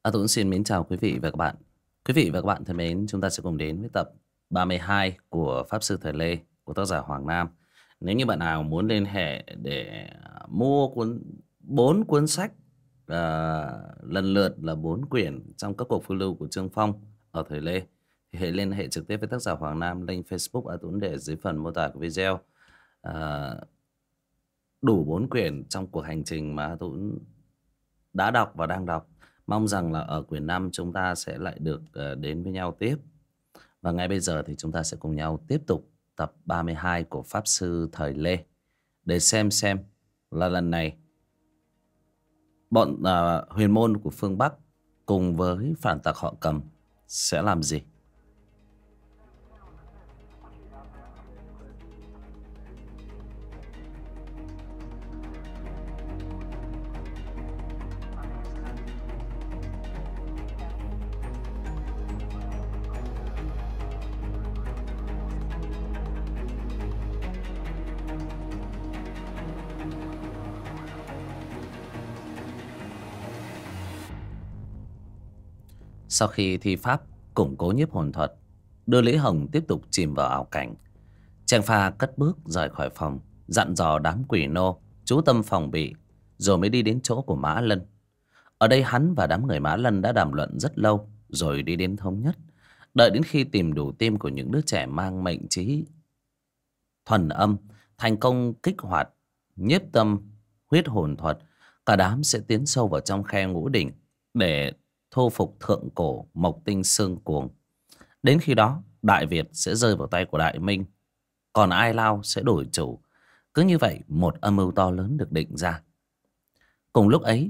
Tuấn xin mến chào quý vị và các bạn. Quý vị và các bạn thân mến, chúng ta sẽ cùng đến với tập 32 của Pháp Sư Thời Lê của tác giả Hoàng Nam. Nếu như bạn nào muốn liên hệ để mua bốn cuốn sách lần lượt là 4 quyển trong các cuộc phiêu lưu của Trương Phong ở Thời Lê, thì hãy liên hệ trực tiếp với tác giả Hoàng Nam. Link Facebook A Tuấn để dưới phần mô tả của video. Đủ 4 quyển trong cuộc hành trình mà A Tuấn đã đọc và đang đọc. Mong rằng là ở quyển 5 chúng ta sẽ lại được đến với nhau tiếp. Và ngay bây giờ thì chúng ta sẽ cùng nhau tiếp tục tập 32 của Pháp Sư Thời Lê, để xem là lần này bọn huyền môn của phương Bắc cùng với phản tặc họ Cầm sẽ làm gì. Sau khi thi pháp củng cố nhiếp hồn thuật, đưa Lý Hồng tiếp tục chìm vào ảo cảnh, Trang Pha cất bước rời khỏi phòng, dặn dò đám quỷ nô chú tâm phòng bị, rồi mới đi đến chỗ của Mã Lân. Ở đây hắn và đám người Mã Lân đã đàm luận rất lâu, rồi đi đến thống nhất. Đợi đến khi tìm đủ tim của những đứa trẻ mang mệnh trí thuần âm, thành công kích hoạt nhiếp tâm huyết hồn thuật, cả đám sẽ tiến sâu vào trong khe ngũ đỉnh để thu phục thượng cổ mộc tinh xương cuồng. Đến khi đó Đại Việt sẽ rơi vào tay của Đại Minh, còn Ai Lao sẽ đổi chủ. Cứ như vậy một âm mưu to lớn được định ra. Cùng lúc ấy,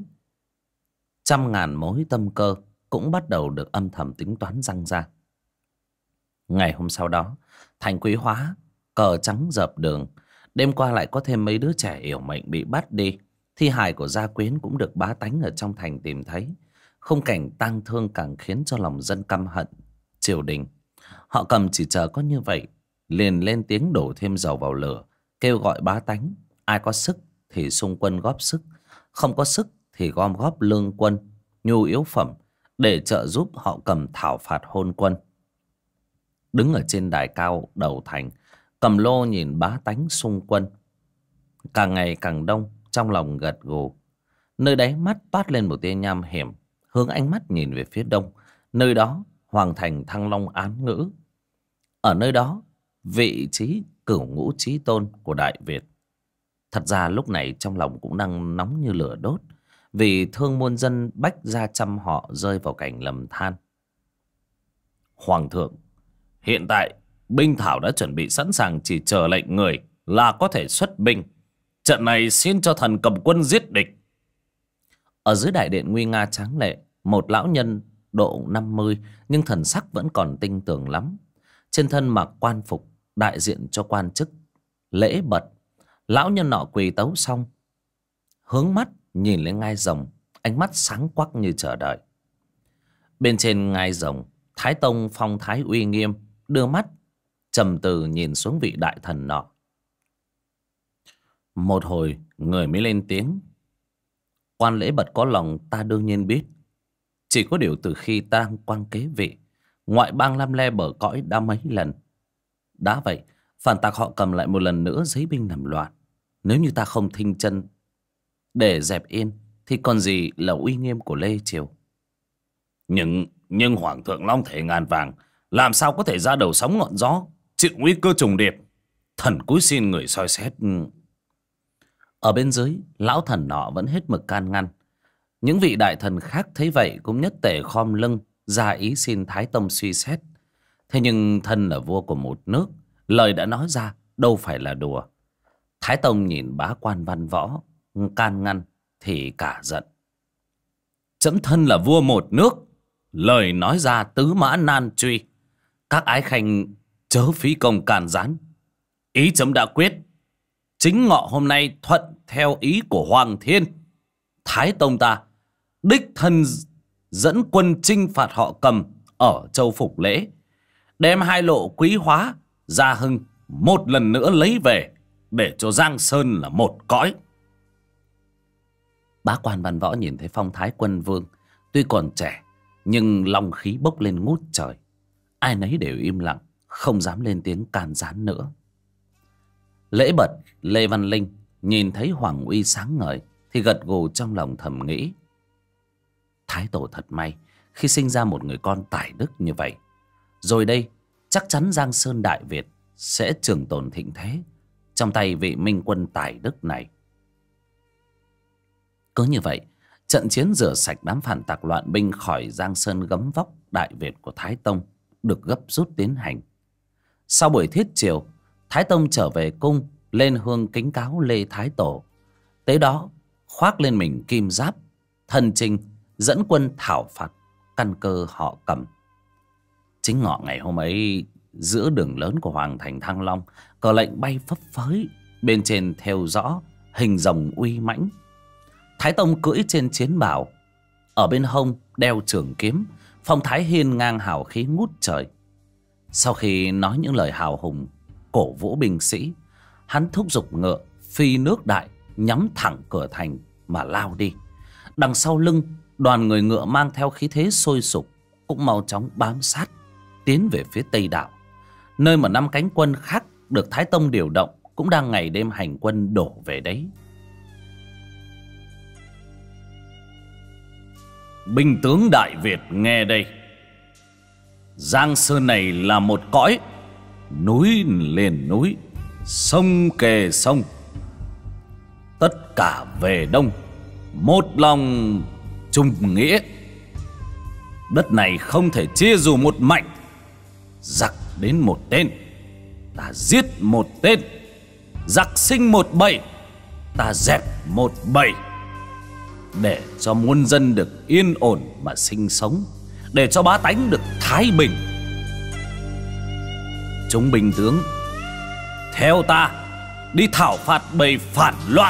trăm ngàn mối tâm cơ cũng bắt đầu được âm thầm tính toán răng ra. Ngày hôm sau đó, thành Quý Hóa, cờ trắng dợp đường. Đêm qua lại có thêm mấy đứa trẻ yểu mệnh bị bắt đi. Thi hài của gia quyến cũng được bá tánh ở trong thành tìm thấy. Khung cảnh tang thương càng khiến cho lòng dân căm hận triều đình. Họ Cầm chỉ chờ có như vậy, liền lên tiếng đổ thêm dầu vào lửa, kêu gọi bá tánh. Ai có sức thì xung quân góp sức, không có sức thì gom góp lương quân, nhu yếu phẩm để trợ giúp họ Cầm thảo phạt hôn quân. Đứng ở trên đài cao đầu thành, Cầm Lô nhìn bá tánh xung quân càng ngày càng đông, trong lòng gật gù. Nơi đáy mắt toát lên một tia nham hiểm, hướng ánh mắt nhìn về phía đông. Nơi đó hoàng thành Thăng Long án ngữ. Ở nơi đó vị trí cửu ngũ chí tôn của Đại Việt. Thật ra lúc này trong lòng cũng đang nóng như lửa đốt, vì thương muôn dân bách gia trăm họ rơi vào cảnh lầm than. Hoàng thượng, hiện tại binh thảo đã chuẩn bị sẵn sàng, chỉ chờ lệnh người là có thể xuất binh. Trận này xin cho thần cầm quân giết địch. Ở dưới đại điện nguy nga tráng lệ, một lão nhân độ 50 nhưng thần sắc vẫn còn tinh tường lắm. Trên thân mặc quan phục đại diện cho quan chức lễ bật. Lão nhân nọ quỳ tấu xong, hướng mắt nhìn lên ngai rồng, ánh mắt sáng quắc như chờ đợi. Bên trên ngai rồng, Thái Tông phong thái uy nghiêm, đưa mắt trầm tư nhìn xuống vị đại thần nọ. Một hồi người mới lên tiếng. Quan lễ bật có lòng ta đương nhiên biết. Chỉ có điều từ khi ta quan kế vị, ngoại bang lăm le bờ cõi đã mấy lần. Đã vậy, phản tặc họ Cầm lại một lần nữa giấy binh làm loạn. Nếu như ta không thinh chân để dẹp yên, thì còn gì là uy nghiêm của Lê Triều. Nhưng Hoàng thượng long thể ngàn vàng, làm sao có thể ra đầu sóng ngọn gió, chịu nguy cơ trùng điệp. Thần cúi xin người soi xét. Ở bên dưới, lão thần nọ vẫn hết mực can ngăn. Những vị đại thần khác thấy vậy cũng nhất tề khom lưng ra ý xin Thái Tông suy xét. Thế nhưng thân là vua của một nước, lời đã nói ra đâu phải là đùa. Thái Tông nhìn bá quan văn võ can ngăn thì cả giận. Chấm thân là vua một nước, lời nói ra tứ mã nan truy. Các ái khanh chớ phí công càn gián. Ý chấm đã quyết, chính ngọ hôm nay thuận theo ý của Hoàng Thiên, Thái Tông ta đích thân dẫn quân chinh phạt họ Cầm ở châu Phục Lễ, đem hai lộ Quý Hóa, Gia Hưng một lần nữa lấy về, để cho Giang Sơn là một cõi. Bá quan văn võ nhìn thấy phong thái quân vương tuy còn trẻ nhưng long khí bốc lên ngút trời. Ai nấy đều im lặng, không dám lên tiếng can gián nữa. Lễ bật Lê Văn Linh nhìn thấy Hoàng Uy sáng ngời thì gật gù trong lòng thầm nghĩ: Thái tổ thật may khi sinh ra một người con tài đức như vậy. Rồi đây chắc chắn Giang Sơn Đại Việt sẽ trường tồn thịnh thế trong tay vị minh quân tài đức này. Cứ như vậy, trận chiến rửa sạch đám phản tặc loạn binh khỏi Giang Sơn gấm vóc Đại Việt của Thái Tông được gấp rút tiến hành. Sau buổi thiết triều, Thái Tông trở về cung lên hương kính cáo Lê Thái Tổ. Tới đó khoác lên mình kim giáp, thân chinh dẫn quân thảo phạt căn cơ họ Cầm. Chính ngọ ngày hôm ấy, giữa đường lớn của Hoàng thành Thăng Long, cờ lệnh bay phấp phới, bên trên thêu rõ hình rồng uy mãnh. Thái Tông cưỡi trên chiến bào, ở bên hông đeo trường kiếm, phong thái hiên ngang hào khí ngút trời. Sau khi nói những lời hào hùng cổ vũ binh sĩ, hắn thúc giục ngựa phi nước đại, nhắm thẳng cửa thành mà lao đi. Đằng sau lưng, đoàn người ngựa mang theo khí thế sôi sục cũng mau chóng bám sát tiến về phía Tây Đảo, nơi mà 5 cánh quân khác được Thái Tông điều động cũng đang ngày đêm hành quân đổ về đấy. Binh tướng Đại Việt nghe đây, Giang Sơn này là một cõi, núi liền núi, sông kề sông, tất cả về đông, một lòng chung nghĩa. Đất này không thể chia dù một mảnh. Giặc đến một tên, ta giết một tên. Giặc sinh một bầy, ta dẹp một bầy. Để cho muôn dân được yên ổn mà sinh sống, để cho bá tánh được thái bình. Chúng binh tướng, theo ta đi thảo phạt bầy phản loạn.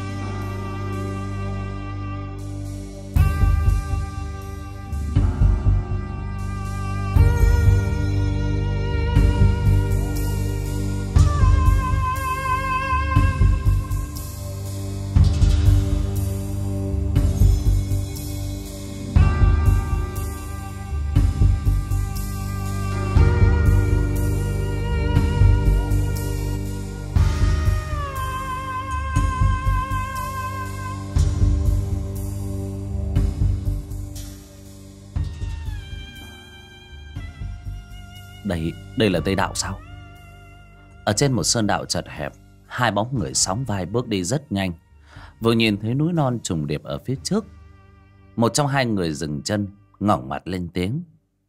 Đây là Tây Đạo sao? Ở trên một sơn đạo chật hẹp, 2 bóng người sóng vai bước đi rất nhanh. Vừa nhìn thấy núi non trùng điệp ở phía trước, một trong 2 người dừng chân, ngẩng mặt lên tiếng: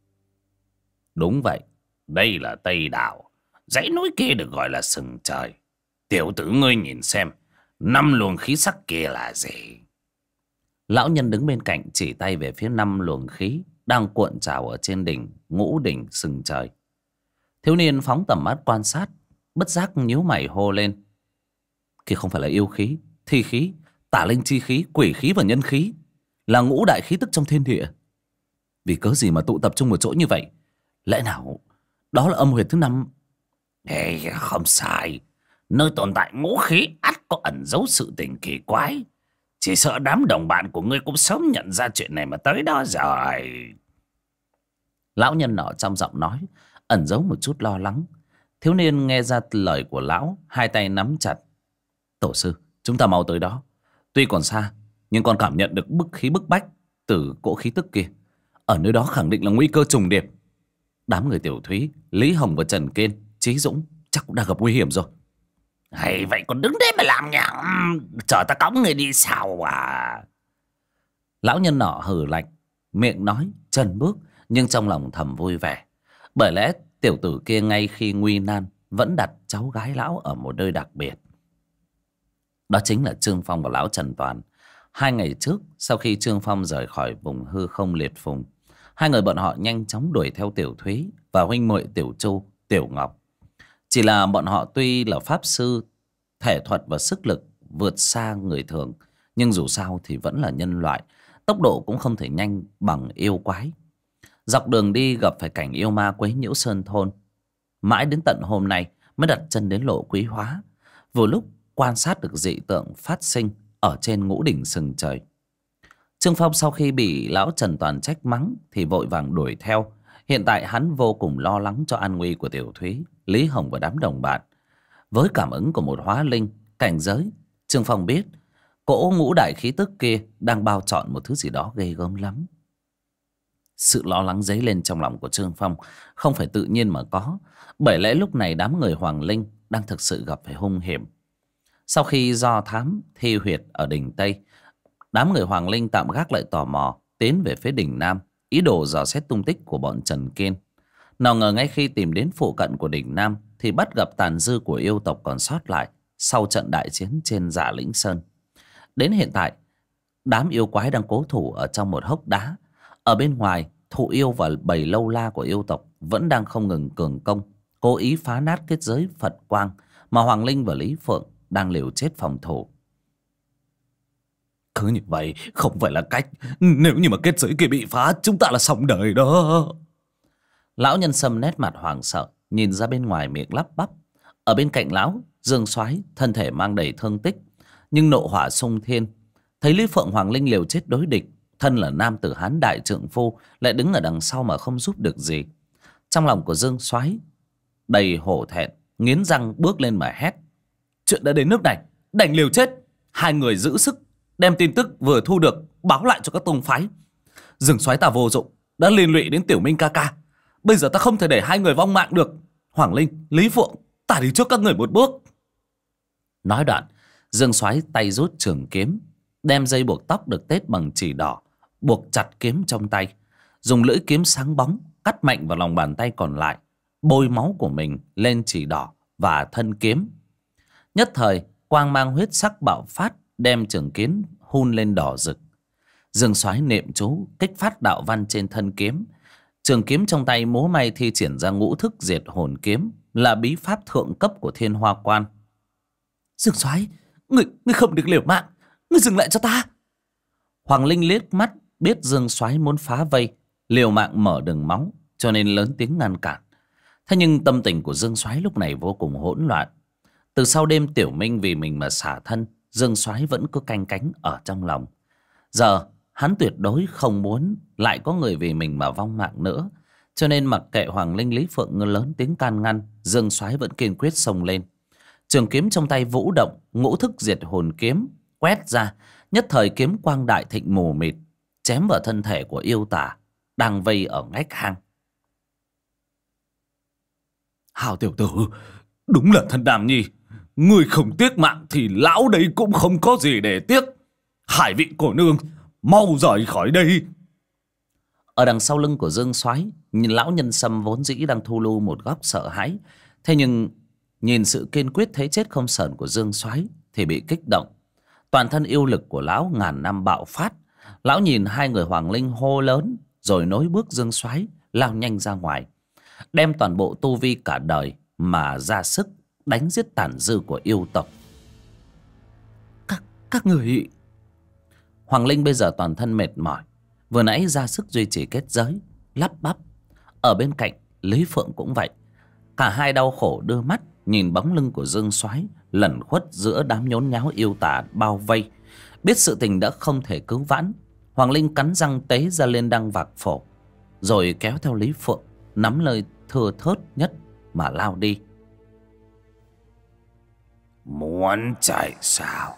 Đúng vậy, đây là Tây Đạo. Dãy núi kia được gọi là sừng trời. Tiểu tử ngươi nhìn xem, 5 luồng khí sắc kia là gì? Lão nhân đứng bên cạnh chỉ tay về phía 5 luồng khí đang cuộn trào ở trên đỉnh ngũ đỉnh sừng trời. Thiếu niên phóng tầm mắt quan sát, bất giác nhíu mày hô lên: Kia không phải là yêu khí, thi khí, tả linh chi khí, quỷ khí và nhân khí, là ngũ đại khí tức trong thiên địa. Vì cớ gì mà tụ tập trung một chỗ như vậy? Lẽ nào đó là âm huyệt thứ 5? Không sai, nơi tồn tại ngũ khí ắt có ẩn giấu sự tình kỳ quái. Chỉ sợ đám đồng bạn của ngươi cũng sớm nhận ra chuyện này mà tới đó rồi. Lão nhân nọ trong giọng nói ẩn giấu một chút lo lắng. Thiếu niên nghe ra lời của lão, 2 tay nắm chặt. Tổ sư, chúng ta mau tới đó. Tuy còn xa, nhưng còn cảm nhận được bức khí bức bách từ cỗ khí tức kia. Ở nơi đó khẳng định là nguy cơ trùng điệp. Đám người Tiểu Thúy, Lý Hồng và Trần Kiên, Chí Dũng chắc cũng đã gặp nguy hiểm rồi. Hay vậy còn đứng đấy mà làm nhảm, chờ ta cõng người đi sao à? Lão nhân nọ hừ lạnh, miệng nói, chân bước, nhưng trong lòng thầm vui vẻ. Bởi lẽ tiểu tử kia ngay khi nguy nan vẫn đặt cháu gái lão ở một nơi đặc biệt. Đó chính là Trương Phong và lão Trần Toàn. 2 ngày trước, sau khi Trương Phong rời khỏi vùng hư không liệt phùng, 2 người bọn họ nhanh chóng đuổi theo Tiểu Thúy và huynh muội Tiểu Chu, Tiểu Ngọc. Chỉ là bọn họ tuy là pháp sư, thể thuật và sức lực vượt xa người thường, nhưng dù sao thì vẫn là nhân loại, tốc độ cũng không thể nhanh bằng yêu quái. Dọc đường đi gặp phải cảnh yêu ma quấy nhiễu sơn thôn. Mãi đến tận hôm nay mới đặt chân đến lộ Quý Hóa, vừa lúc quan sát được dị tượng phát sinh ở trên ngũ đỉnh sừng trời. Trương Phong sau khi bị lão Trần Toàn trách mắng thì vội vàng đuổi theo. Hiện tại hắn vô cùng lo lắng cho an nguy của Tiểu Thúy, Lý Hồng và đám đồng bạn. Với cảm ứng của một hóa linh cảnh giới, Trương Phong biết cỗ ngũ đại khí tức kia đang bao trọn một thứ gì đó ghê gớm lắm. Sự lo lắng dấy lên trong lòng của Trương Phong không phải tự nhiên mà có, bởi lẽ lúc này đám người Hoàng Linh đang thực sự gặp phải hung hiểm. Sau khi do thám thi huyệt ở đỉnh Tây, đám người Hoàng Linh tạm gác lại tò mò, tiến về phía đỉnh Nam, ý đồ dò xét tung tích của bọn Trần Kiên. Nào ngờ ngay khi tìm đến phụ cận của đỉnh Nam thì bắt gặp tàn dư của yêu tộc còn sót lại sau trận đại chiến trên Dạ Lĩnh Sơn. Đến hiện tại, đám yêu quái đang cố thủ ở trong một hốc đá. Ở bên ngoài, Thụ Yêu và bầy lâu la của yêu tộc vẫn đang không ngừng cường công, cố ý phá nát kết giới Phật Quang mà Hoàng Linh và Lý Phượng đang liều chết phòng thủ. Cứ như vậy không phải là cách. Nếu như mà kết giới kia bị phá, chúng ta là xong đời đó. Lão Nhân Sâm nét mặt hoảng sợ, nhìn ra bên ngoài miệng lắp bắp. Ở bên cạnh lão, Dương Soái thân thể mang đầy thương tích, nhưng nộ hỏa xung thiên. Thấy Lý Phượng Hoàng Linh liều chết đối địch, thân là nam tử hán đại trượng phu lại đứng ở đằng sau mà không giúp được gì. Trong lòng của Dương Soái đầy hổ thẹn, nghiến răng bước lên mà hét: Chuyện đã đến nước này, đành liều chết. Hai người giữ sức đem tin tức vừa thu được báo lại cho các tông phái. Dương soái ta vô dụng, đã liên lụy đến Tiểu Minh ca ca. Bây giờ ta không thể để hai người vong mạng được. Hoàng Linh, Lý Phượng, ta đi trước các người một bước. Nói đoạn, Dương Soái tay rút trường kiếm, đem dây buộc tóc được tết bằng chỉ đỏ buộc chặt kiếm trong tay, dùng lưỡi kiếm sáng bóng cắt mạnh vào lòng bàn tay còn lại, bôi máu của mình lên chỉ đỏ và thân kiếm. Nhất thời quang mang huyết sắc bạo phát, đem trường kiếm hun lên đỏ rực. Dương Soái niệm chú kích phát đạo văn trên thân kiếm. Trường kiếm trong tay múa may thi triển ra ngũ thức diệt hồn kiếm, là bí pháp thượng cấp của Thiên Hoa Quan. Dương soái, ngươi không được liều mạng, ngươi dừng lại cho ta. Hoàng Linh liếc mắt biết Dương Soái muốn phá vây, liều mạng mở đường máu, cho nên lớn tiếng ngăn cản. Thế nhưng tâm tình của Dương Soái lúc này vô cùng hỗn loạn. Từ sau đêm Tiểu Minh vì mình mà xả thân, Dương Soái vẫn cứ canh cánh ở trong lòng. Giờ hắn tuyệt đối không muốn lại có người vì mình mà vong mạng nữa, cho nên mặc kệ Hoàng Linh Lý Phượng lớn tiếng can ngăn, Dương Soái vẫn kiên quyết xông lên. Trường kiếm trong tay vũ động, ngũ thức diệt hồn kiếm quét ra, nhất thời kiếm quang đại thịnh mù mịt, chém vào thân thể của yêu tả đang vây ở ngách hang. Hào tiểu tử, đúng là thần Đàm Nhi. Ngươi không tiếc mạng thì lão đấy cũng không có gì để tiếc. Hải vị cô nương, mau rời khỏi đây. Ở đằng sau lưng của Dương Soái, nhìn lão Nhân Sâm vốn dĩ đang thu lưu một góc sợ hãi, thế nhưng nhìn sự kiên quyết thấy chết không sờn của Dương Soái thì bị kích động. Toàn thân yêu lực của lão ngàn năm bạo phát. Lão nhìn hai người Hoàng Linh hô lớn, rồi nối bước Dương Soái lao nhanh ra ngoài, đem toàn bộ tu vi cả đời mà ra sức đánh giết tàn dư của yêu tộc. Các người... Hoàng Linh bây giờ toàn thân mệt mỏi, vừa nãy ra sức duy trì kết giới, lắp bắp. Ở bên cạnh Lý Phượng cũng vậy, cả hai đau khổ đưa mắt nhìn bóng lưng của Dương Soái lẩn khuất giữa đám nhốn nháo yêu tả bao vây. Biết sự tình đã không thể cứu vãn, Hoàng Linh cắn răng tế ra lên đăng vạc phổ, rồi kéo theo Lý Phượng nắm lời thưa thớt nhất mà lao đi. Muốn chạy sao?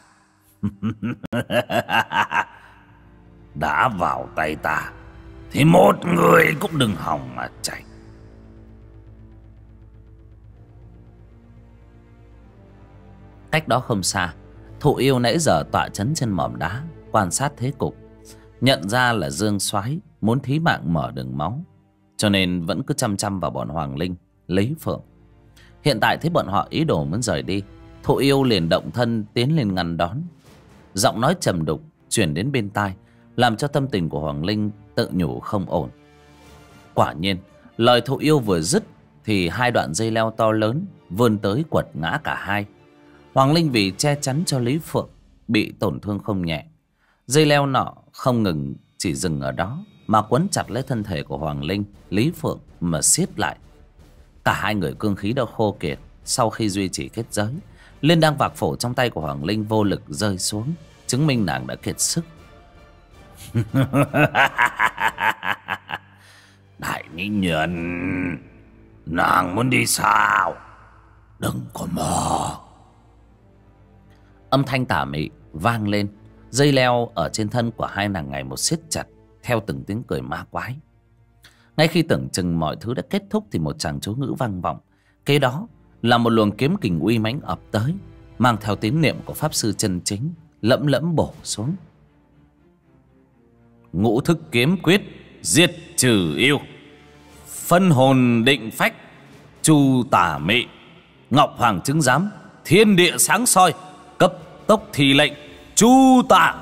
Đã vào tay ta thì một người cũng đừng hòng mà chạy. Cách đó không xa, Thụ Yêu nãy giờ tọa trấn trên mỏm đá quan sát thế cục, nhận ra là Dương Soái muốn thí mạng mở đường máu, cho nên vẫn cứ chăm chăm vào bọn Hoàng Linh, Lý Phượng. Hiện tại thấy bọn họ ý đồ muốn rời đi, Thụ Yêu liền động thân tiến lên ngăn đón. Giọng nói trầm đục truyền đến bên tai, làm cho tâm tình của Hoàng Linh tự nhủ không ổn. Quả nhiên, lời Thụ Yêu vừa dứt thì hai đoạn dây leo to lớn vươn tới quật ngã cả hai. Hoàng Linh vì che chắn cho Lý Phượng bị tổn thương không nhẹ. Dây leo nọ không ngừng chỉ dừng ở đó, mà quấn chặt lấy thân thể của Hoàng Linh, Lý Phượng mà siết lại. Cả hai người cương khí đã khô kiệt sau khi duy trì kết giới. Liên đăng vạc phổ trong tay của Hoàng Linh vô lực rơi xuống, chứng minh nàng đã kiệt sức. Đại mỹ nhân, nàng muốn đi sao? Đừng có mò. Âm thanh tà mị vang lên. Dây leo ở trên thân của hai nàng ngày một siết chặt theo từng tiếng cười ma quái. Ngay khi tưởng chừng mọi thứ đã kết thúc thì một tràng chú ngữ vang vọng. Kế đó là một luồng kiếm kình uy mãnh ập tới, mang theo tín niệm của pháp sư chân chính, lẫm lẫm bổ xuống. Ngũ thức kiếm quyết, diệt trừ yêu, phân hồn định phách, chu tả mị, ngọc hoàng chứng giám, thiên địa sáng soi, cấp tốc thi lệnh, chu tả.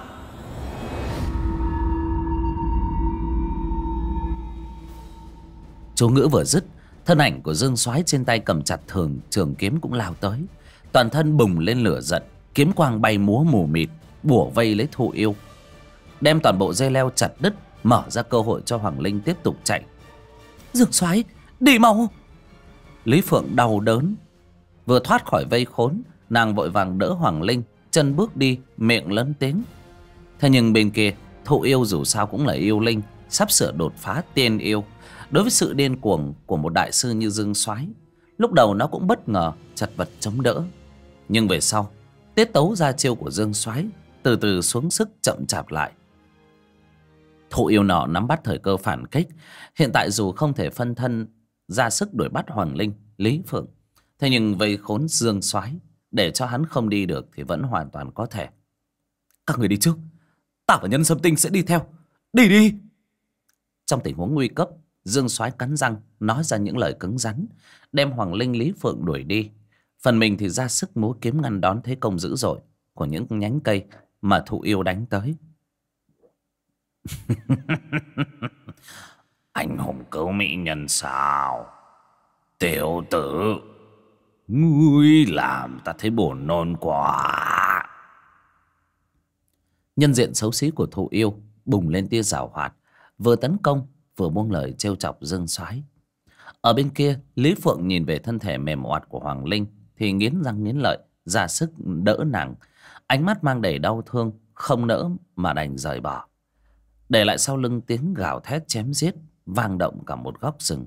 Chú ngữ vừa dứt, thân ảnh của Dương Soái trên tay cầm chặt trường kiếm cũng lao tới. Toàn thân bùng lên lửa giận, kiếm quang bay múa mù mịt, bủa vây lấy Thụ Yêu, đem toàn bộ dây leo chặt đứt, mở ra cơ hội cho Hoàng Linh tiếp tục chạy. Dương Soái, đi mau! Lý Phượng đau đớn, vừa thoát khỏi vây khốn, nàng vội vàng đỡ Hoàng Linh, chân bước đi, miệng lớn tiếng. Thế nhưng bên kia, Thụ Yêu dù sao cũng là yêu linh, sắp sửa đột phá tiên yêu. Đối với sự điên cuồng của một đại sư như Dương Soái, lúc đầu nó cũng bất ngờ chật vật chống đỡ. Nhưng về sau, tiết tấu ra chiêu của Dương Soái từ từ xuống sức chậm chạp lại. Thụ Yêu nọ nắm bắt thời cơ phản kích. Hiện tại dù không thể phân thân ra sức đuổi bắt Hoàng Linh, Lý Phượng, thế nhưng vây khốn Dương Soái để cho hắn không đi được thì vẫn hoàn toàn có thể. Các người đi trước, ta và Nhân Sâm Tinh sẽ đi theo. Đi đi! Trong tình huống nguy cấp, Dương Soái cắn răng nói ra những lời cứng rắn, đem Hoàng Linh, Lý Phượng đuổi đi. Phần mình thì ra sức múa kiếm ngăn đón thế công dữ dội của những nhánh cây mà Thụ Yêu đánh tới. Anh hùng cứu mỹ nhân sao? Tiểu tử, ngươi làm ta thấy buồn nôn quá. Nhân diện xấu xí của Thụ Yêu bùng lên tia giảo hoạt, vừa tấn công vừa buông lời trêu chọc Dương Soái. Ở bên kia, Lý Phượng nhìn về thân thể mềm oặt của Hoàng Linh thì nghiến răng nghiến lợi ra sức đỡ nàng, ánh mắt mang đầy đau thương, không nỡ mà đành rời bỏ, để lại sau lưng tiếng gào thét chém giết vang động cả một góc rừng.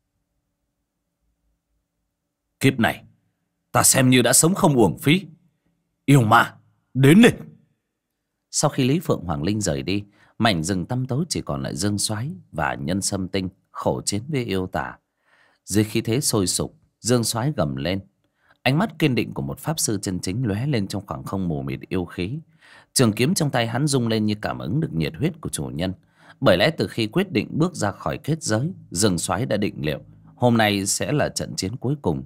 Kiếp này ta xem như đã sống không uổng phí. Yêu ma, đến đi! Sau khi Lý Phượng, Hoàng Linh rời đi, mảnh rừng tăm tối chỉ còn lại Dương Soái và Nhân Sâm Tinh khổ chiến với yêu tả. Dưới khí thế sôi sục, Dương Soái gầm lên, ánh mắt kiên định của một pháp sư chân chính lóe lên trong khoảng không mù mịt yêu khí. Trường kiếm trong tay hắn rung lên như cảm ứng được nhiệt huyết của chủ nhân. Bởi lẽ từ khi quyết định bước ra khỏi kết giới, Dương Soái đã định liệu hôm nay sẽ là trận chiến cuối cùng.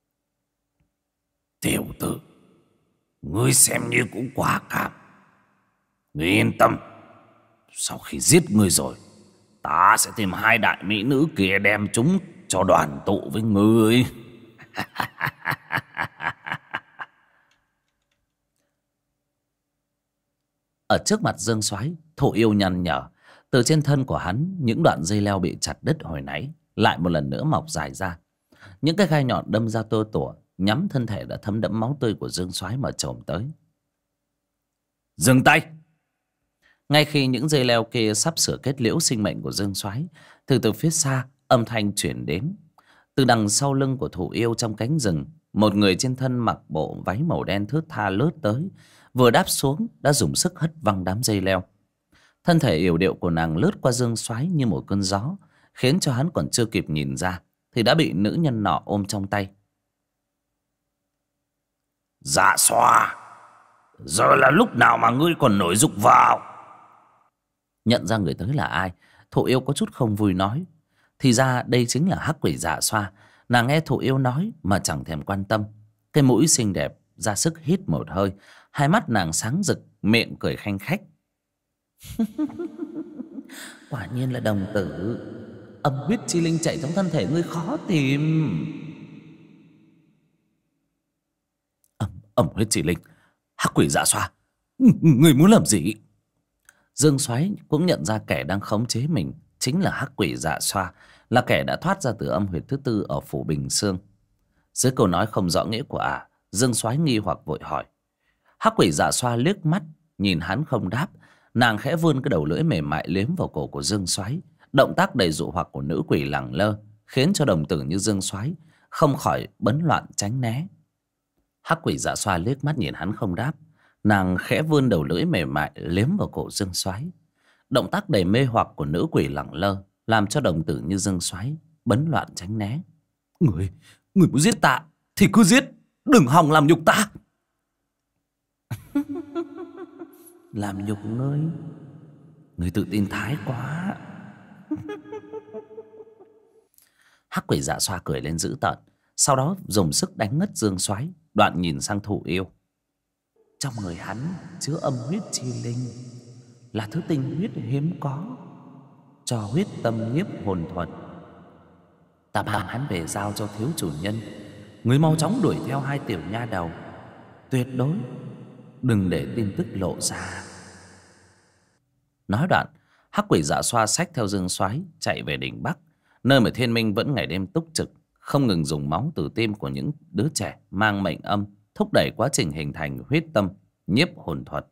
Tiểu tử, ngươi xem như cũng quả cảm. Ngươi yên tâm, sau khi giết ngươi rồi, ta sẽ tìm hai đại mỹ nữ kia đem chúng cho đoàn tụ với ngươi. Ở trước mặt Dương Soái, Thụ Yêu nhăn nhở. Từ trên thân của hắn, những đoạn dây leo bị chặt đứt hồi nãy lại một lần nữa mọc dài ra. Những cái gai nhọn đâm ra tua tủa, nhắm thân thể đã thấm đẫm máu tươi của Dương Soái mà chồm tới. Dừng tay! Ngay khi những dây leo kia sắp sửa kết liễu sinh mệnh của Dương Soái, từ phía xa âm thanh chuyển đến. Từ đằng sau lưng của Thụ Yêu trong cánh rừng, một người trên thân mặc bộ váy màu đen thướt tha lướt tới, vừa đáp xuống đã dùng sức hất văng đám dây leo. Thân thể yểu điệu của nàng lướt qua Dương Soái như một cơn gió, khiến cho hắn còn chưa kịp nhìn ra thì đã bị nữ nhân nọ ôm trong tay. Dạ Xoa, giờ là lúc nào mà ngươi còn nổi dục vào? Nhận ra người tới là ai, Thụ Yêu có chút không vui nói. Thì ra đây chính là hắc quỷ Dạ Xoa. Nàng nghe Thụ Yêu nói mà chẳng thèm quan tâm. Cái mũi xinh đẹp ra sức hít một hơi, hai mắt nàng sáng rực, miệng cười khanh khách. Quả nhiên là đồng tử. Âm huyết chi linh chạy trong thân thể ngươi khó tìm. Âm huyết chi linh, hắc quỷ Dạ Xoa, ngươi muốn làm gì? Dương Soái cũng nhận ra kẻ đang khống chế mình chính là hắc quỷ Dạ Xoa, là kẻ đã thoát ra từ âm huyệt thứ tư ở phủ Bình Sương. Dưới câu nói không rõ nghĩa của ả, Dương Soái nghi hoặc vội hỏi. Hắc quỷ Dạ Xoa liếc mắt nhìn hắn không đáp, Nàng khẽ vươn cái đầu lưỡi mềm mại liếm vào cổ của Dương Soái. Động tác đầy dụ hoặc của nữ quỷ lẳng lơ khiến cho đồng tử như Dương Soái không khỏi bấn loạn tránh né. Hắc quỷ Dạ Xoa liếc mắt nhìn hắn không đáp. Nàng khẽ vươn đầu lưỡi mềm mại liếm vào cổ Dương Soái. Động tác đầy mê hoặc của nữ quỷ lẳng lơ làm cho đồng tử như Dương Soái bấn loạn tránh né. Người muốn giết ta thì cứ giết, đừng hòng làm nhục ta. Làm nhục ngươi tự tin thái quá. Hắc quỷ Dạ Xoa cười lên dữ tợn, sau đó dùng sức đánh ngất Dương Soái. Đoạn nhìn sang Thụ Yêu. Trong người hắn chứa âm huyết chi linh, là thứ tinh huyết hiếm có, cho huyết tâm nhiếp hồn thuật. Ta mang hắn về giao cho thiếu chủ nhân. Người mau chóng đuổi theo hai tiểu nha đầu, tuyệt đối đừng để tin tức lộ ra. Nói đoạn, Hắc quỷ Dạ Xoa xách theo Dương Soái chạy về đỉnh Bắc, nơi mà Thiên Minh vẫn ngày đêm túc trực, không ngừng dùng máu từ tim của những đứa trẻ mang mệnh âm thúc đẩy quá trình hình thành huyết tâm nhiếp hồn thuật.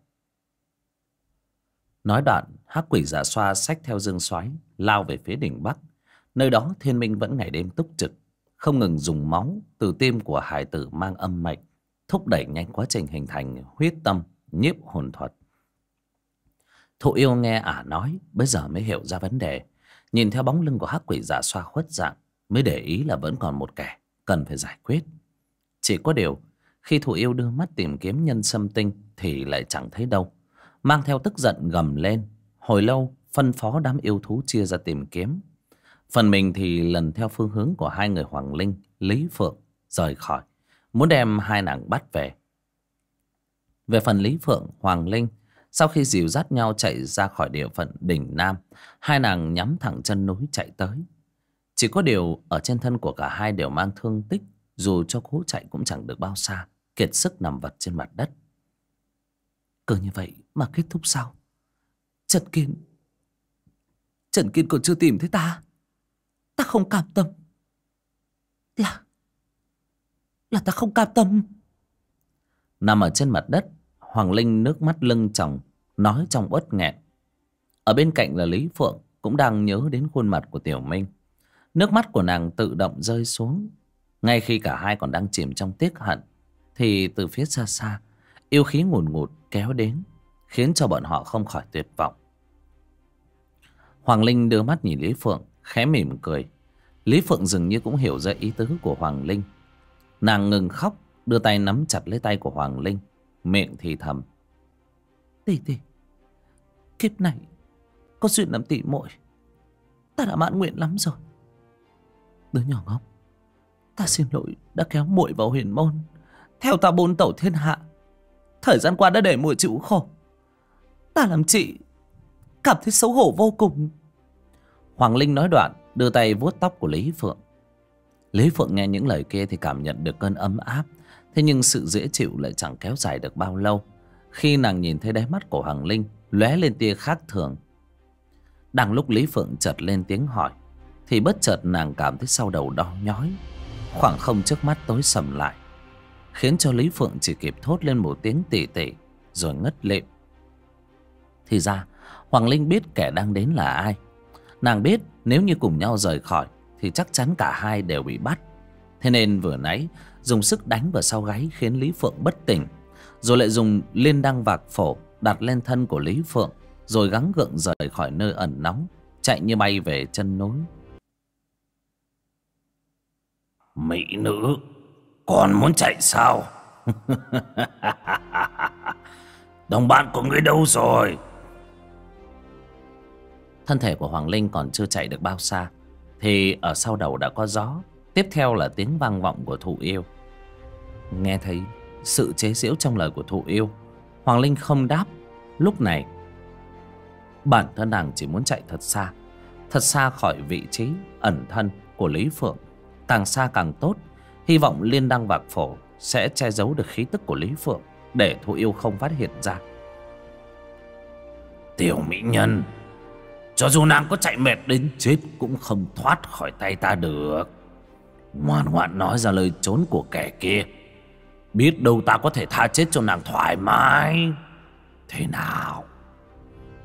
Nói đoạn, Hắc quỷ Dạ Xoa xách theo Dương Soái lao về phía đỉnh Bắc, nơi đó Thiên Minh vẫn ngày đêm túc trực, không ngừng dùng máu từ tim của hải tử mang âm mệnh thúc đẩy nhanh quá trình hình thành huyết tâm nhiếp hồn thuật. Thụ Yêu nghe ả nói bây giờ mới hiểu ra vấn đề. Nhìn theo bóng lưng của Hắc quỷ Dạ Xoa khuất dạng, mới để ý là vẫn còn một kẻ cần phải giải quyết. Chỉ có điều khi Thụ Yêu đưa mắt tìm kiếm nhân sâm tinh thì lại chẳng thấy đâu. Mang theo tức giận gầm lên, hồi lâu phân phó đám yêu thú chia ra tìm kiếm. Phần mình thì lần theo phương hướng của hai người Hoàng Linh, Lý Phượng rời khỏi, muốn đem hai nàng bắt về. Về phần Lý Phượng, Hoàng Linh, sau khi dìu dắt nhau chạy ra khỏi địa phận đỉnh Nam, hai nàng nhắm thẳng chân núi chạy tới. Chỉ có điều ở trên thân của cả hai đều mang thương tích, dù cho cố chạy cũng chẳng được bao xa, kiệt sức nằm vật trên mặt đất. Cứ như vậy mà kết thúc sao? Trần Kiên còn chưa tìm thấy ta. Ta không cam tâm. Là ta không cam tâm. Nằm ở trên mặt đất, Hoàng Linh nước mắt lưng tròng, nói trong uất nghẹn. Ở bên cạnh là Lý Phượng cũng đang nhớ đến khuôn mặt của Tiểu Minh. Nước mắt của nàng tự động rơi xuống. Ngay khi cả hai còn đang chìm trong tiếc hận, thì từ phía xa xa yêu khí ngùn ngụt kéo đến, khiến cho bọn họ không khỏi tuyệt vọng. Hoàng Linh đưa mắt nhìn Lý Phượng, khẽ mỉm cười. Lý Phượng dường như cũng hiểu ra ý tứ của Hoàng Linh. Nàng ngừng khóc, đưa tay nắm chặt lấy tay của Hoàng Linh, miệng thì thầm: Tỷ, kiếp này có duyên làm tỷ muội, ta đã mãn nguyện lắm rồi. Đứa nhỏ ngốc, ta xin lỗi đã kéo muội vào huyền môn, theo ta bôn tẩu thiên hạ. Thời gian qua đã để muội chịu khổ, ta làm chị cảm thấy xấu hổ vô cùng. Hoàng Linh nói đoạn, đưa tay vuốt tóc của Lý Phượng. Lý Phượng nghe những lời kia thì cảm nhận được cơn ấm áp. Thế nhưng sự dễ chịu lại chẳng kéo dài được bao lâu, khi nàng nhìn thấy đáy mắt của Hoàng Linh lóe lên tia khác thường. Đang lúc Lý Phượng chợt lên tiếng hỏi, thì bất chợt nàng cảm thấy sau đầu đau nhói, khoảng không trước mắt tối sầm lại, khiến cho Lý Phượng chỉ kịp thốt lên một tiếng tỉ tỉ rồi ngất lịm. Thì ra Hoàng Linh biết kẻ đang đến là ai. Nàng biết nếu như cùng nhau rời khỏi thì chắc chắn cả hai đều bị bắt. Thế nên vừa nãy dùng sức đánh vào sau gáy khiến Lý Phượng bất tỉnh, rồi lại dùng liên đăng vạc phổ đặt lên thân của Lý Phượng, rồi gắng gượng rời khỏi nơi ẩn náu, chạy như bay về chân núi. Mỹ nữ, còn muốn chạy sao? Đồng bạn của ngươi đâu rồi? Thân thể của Hoàng Linh còn chưa chạy được bao xa thì ở sau đầu đã có gió. Tiếp theo là tiếng vang vọng của Thụ Yêu. Nghe thấy sự chế giễu trong lời của Thụ Yêu, Hoàng Linh không đáp. Lúc này bản thân nàng chỉ muốn chạy thật xa khỏi vị trí ẩn thân của Lý Phượng, càng xa càng tốt. Hy vọng liên đăng vạc phổ sẽ che giấu được khí tức của Lý Phượng, để Thụ Yêu không phát hiện ra. Tiểu mỹ nhân, cho dù nàng có chạy mệt đến chết cũng không thoát khỏi tay ta được. Ngoan ngoãn nói ra lời trốn của kẻ kia, biết đâu ta có thể tha chết cho nàng thoải mái. Thế nào?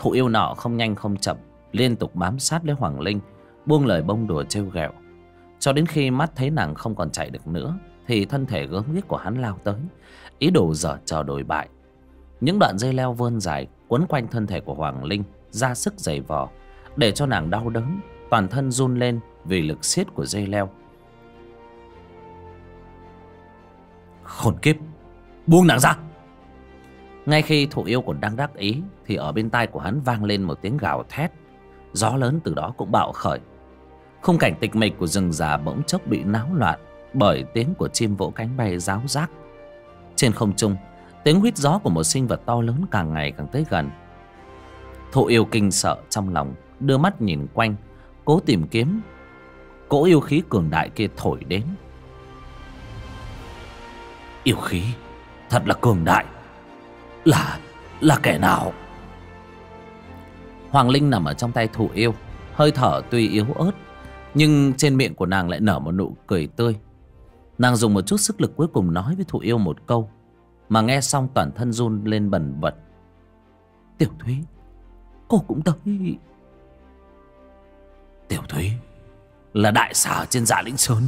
Thụ yêu nọ không nhanh không chậm liên tục bám sát lấy Hoàng Linh, buông lời bông đùa trêu ghẹo, cho đến khi mắt thấy nàng không còn chạy được nữa thì thân thể gớm ghiếc của hắn lao tới, ý đồ giở trò đồi bại. Những đoạn dây leo vươn dài quấn quanh thân thể của Hoàng Linh, ra sức giày vò, để cho nàng đau đớn, toàn thân run lên vì lực siết của dây leo. Khốn kiếp, buông nàng ra! Ngay khi Thụ yêu còn đang đắc ý thì ở bên tai của hắn vang lên một tiếng gào thét. Gió lớn từ đó cũng bạo khởi. Khung cảnh tịch mịch của rừng già bỗng chốc bị náo loạn bởi tiếng của chim vỗ cánh bay ráo rác. Trên không trung, tiếng huýt gió của một sinh vật to lớn càng ngày càng tới gần. Thụ yêu kinh sợ trong lòng, đưa mắt nhìn quanh, cố tìm kiếm cỗ yêu khí cường đại kia thổi đến. Yêu khí thật là cường đại. Là kẻ nào? Hoàng Linh nằm ở trong tay Thụ yêu, hơi thở tuy yếu ớt nhưng trên miệng của nàng lại nở một nụ cười tươi. Nàng dùng một chút sức lực cuối cùng nói với Thụ yêu một câu mà nghe xong toàn thân run lên bần bật. Tiểu Thúy, cô cũng tới. Tiểu Thúy là đại xà trên Dạ Lĩnh Sơn.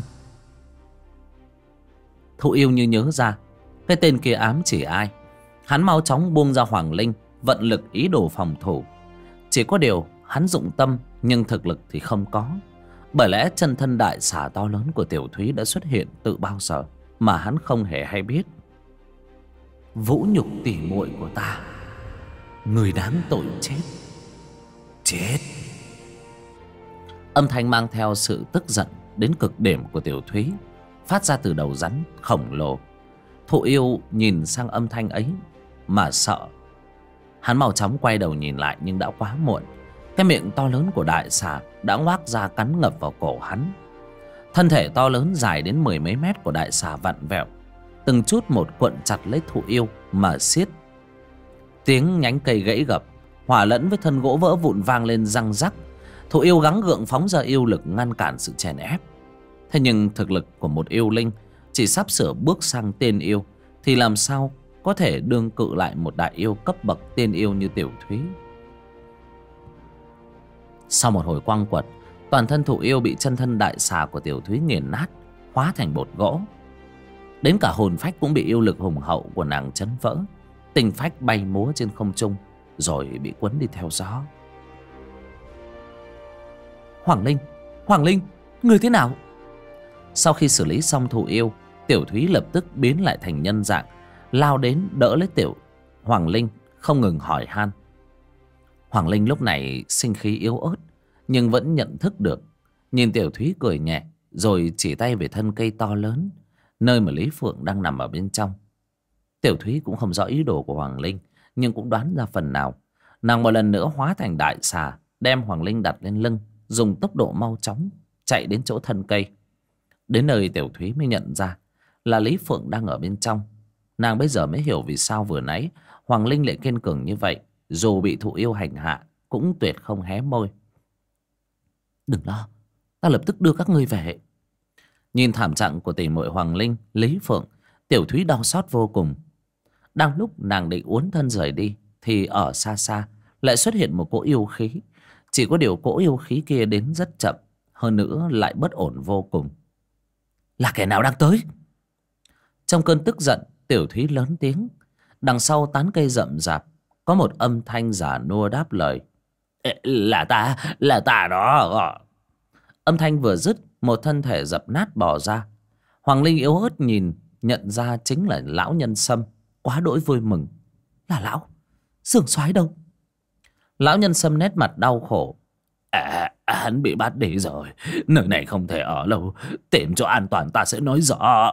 Thụ yêu như nhớ ra cái tên kia ám chỉ ai. Hắn mau chóng buông ra Hoàng Linh, vận lực ý đồ phòng thủ. Chỉ có điều hắn dụng tâm nhưng thực lực thì không có. Bởi lẽ chân thân đại xà to lớn của Tiểu Thúy đã xuất hiện từ bao giờ mà hắn không hề hay biết. Vũ nhục tỉ muội của ta, người đáng tội chết. Chết! Âm thanh mang theo sự tức giận đến cực điểm của Tiểu Thúy phát ra từ đầu rắn khổng lồ. Thụ yêu nhìn sang âm thanh ấy mà sợ. Hắn mau chóng quay đầu nhìn lại nhưng đã quá muộn. Cái miệng to lớn của đại xà đã ngoác ra cắn ngập vào cổ hắn. Thân thể to lớn dài đến 10 mấy mét của đại xà vặn vẹo, từng chút một cuộn chặt lấy Thụ yêu mà siết. Tiếng nhánh cây gãy gập hòa lẫn với thân gỗ vỡ vụn vang lên răng rắc. Thụ yêu gắng gượng phóng ra yêu lực ngăn cản sự chèn ép. Thế nhưng thực lực của một yêu linh chỉ sắp sửa bước sang tiên yêu thì làm sao có thể đương cự lại một đại yêu cấp bậc tiên yêu như Tiểu Thúy. Sau một hồi quăng quật, toàn thân Thụ yêu bị chân thân đại xà của Tiểu Thúy nghiền nát, hóa thành bột gỗ. Đến cả hồn phách cũng bị yêu lực hùng hậu của nàng chấn vỡ, tinh phách bay múa trên không trung rồi bị cuốn đi theo gió. Hoàng Linh, người thế nào? Sau khi xử lý xong Thụ yêu, Tiểu Thúy lập tức biến lại thành nhân dạng, lao đến đỡ lấy Hoàng Linh, không ngừng hỏi han. Hoàng Linh lúc này sinh khí yếu ớt nhưng vẫn nhận thức được, nhìn Tiểu Thúy cười nhẹ rồi chỉ tay về thân cây to lớn nơi mà Lý Phượng đang nằm ở bên trong. Tiểu Thúy cũng không rõ ý đồ của Hoàng Linh nhưng cũng đoán ra phần nào. Nàng một lần nữa hóa thành đại xà, đem Hoàng Linh đặt lên lưng, dùng tốc độ mau chóng chạy đến chỗ thân cây. Đến nơi Tiểu Thúy mới nhận ra là Lý Phượng đang ở bên trong. Nàng bây giờ mới hiểu vì sao vừa nãy Hoàng Linh lại kiên cường như vậy, dù bị Thụ yêu hành hạ cũng tuyệt không hé môi. Đừng lo, ta lập tức đưa các ngươi về. Nhìn thảm trạng của tỷ muội Hoàng Linh, Lý Phượng, Tiểu Thúy đau xót vô cùng. Đang lúc nàng định uốn thân rời đi thì ở xa xa lại xuất hiện một cỗ yêu khí. Chỉ có điều cỗ yêu khí kia đến rất chậm, hơn nữa lại bất ổn vô cùng. Là kẻ nào đang tới? Trong cơn tức giận, Tiểu Thúy lớn tiếng. Đằng sau tán cây rậm rạp có một âm thanh giả nua đáp lời. Là ta đó. Âm thanh vừa dứt, một thân thể dập nát bò ra. Hoàng Linh yếu ớt nhìn, nhận ra chính là lão Nhân Sâm, quá đỗi vui mừng. Là lão? Sưởng soái đâu? Lão Nhân Sâm nét mặt đau khổ. Hắn bị bắt đi rồi, nơi này không thể ở lâu, tìm cho an toàn ta sẽ nói rõ.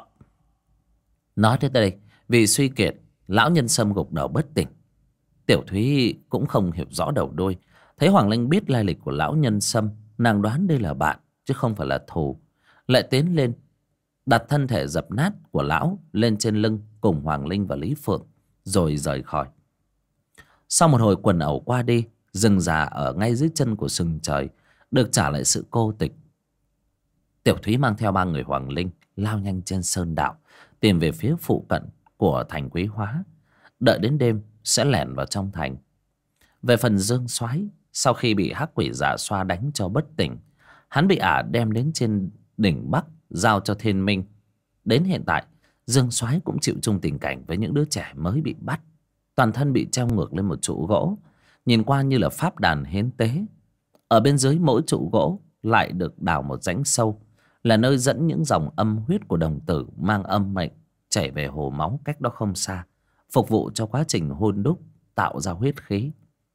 Nói tới đây, vì suy kiệt, lão Nhân Sâm gục đầu bất tỉnh. Tiểu Thúy cũng không hiểu rõ đầu đuôi. Thấy Hoàng Linh biết lai lịch của lão Nhân Sâm, nàng đoán đây là bạn chứ không phải là thù, lại tiến lên đặt thân thể dập nát của lão lên trên lưng cùng Hoàng Linh và Lý Phượng rồi rời khỏi. Sau một hồi quần ẩu qua đi, rừng già ở ngay dưới chân của sừng trời được trả lại sự cô tịch. Tiểu Thúy mang theo 3 người Hoàng Linh lao nhanh trên sơn đạo, tìm về phía phụ cận của thành Quý Hóa, đợi đến đêm sẽ lẻn vào trong thành. Về phần Dương Soái, sau khi bị hắc quỷ Dạ Xoa đánh cho bất tỉnh, hắn bị ả đem đến trên đỉnh Bắc giao cho Thiên Minh. Đến hiện tại, Dương Soái cũng chịu chung tình cảnh với những đứa trẻ mới bị bắt. Toàn thân bị treo ngược lên một trụ gỗ, nhìn qua như là pháp đàn hiến tế. Ở bên dưới mỗi trụ gỗ lại được đào một rãnh sâu, là nơi dẫn những dòng âm huyết của đồng tử mang âm mệnh chảy về hồ máu cách đó không xa, phục vụ cho quá trình hôn đúc, tạo ra huyết khí.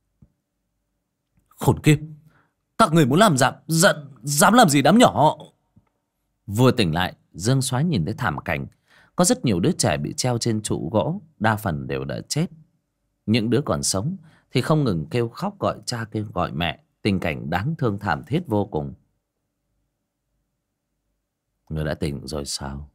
Khốn kiếp, các người muốn làm dám làm gì đám nhỏ? Vừa tỉnh lại, Dương Soái nhìn thấy thảm cảnh. Có rất nhiều đứa trẻ bị treo trên trụ gỗ, đa phần đều đã chết. Những đứa còn sống thì không ngừng kêu khóc gọi cha kêu gọi mẹ. Tình cảnh đáng thương thảm thiết vô cùng. Người đã tỉnh rồi sao?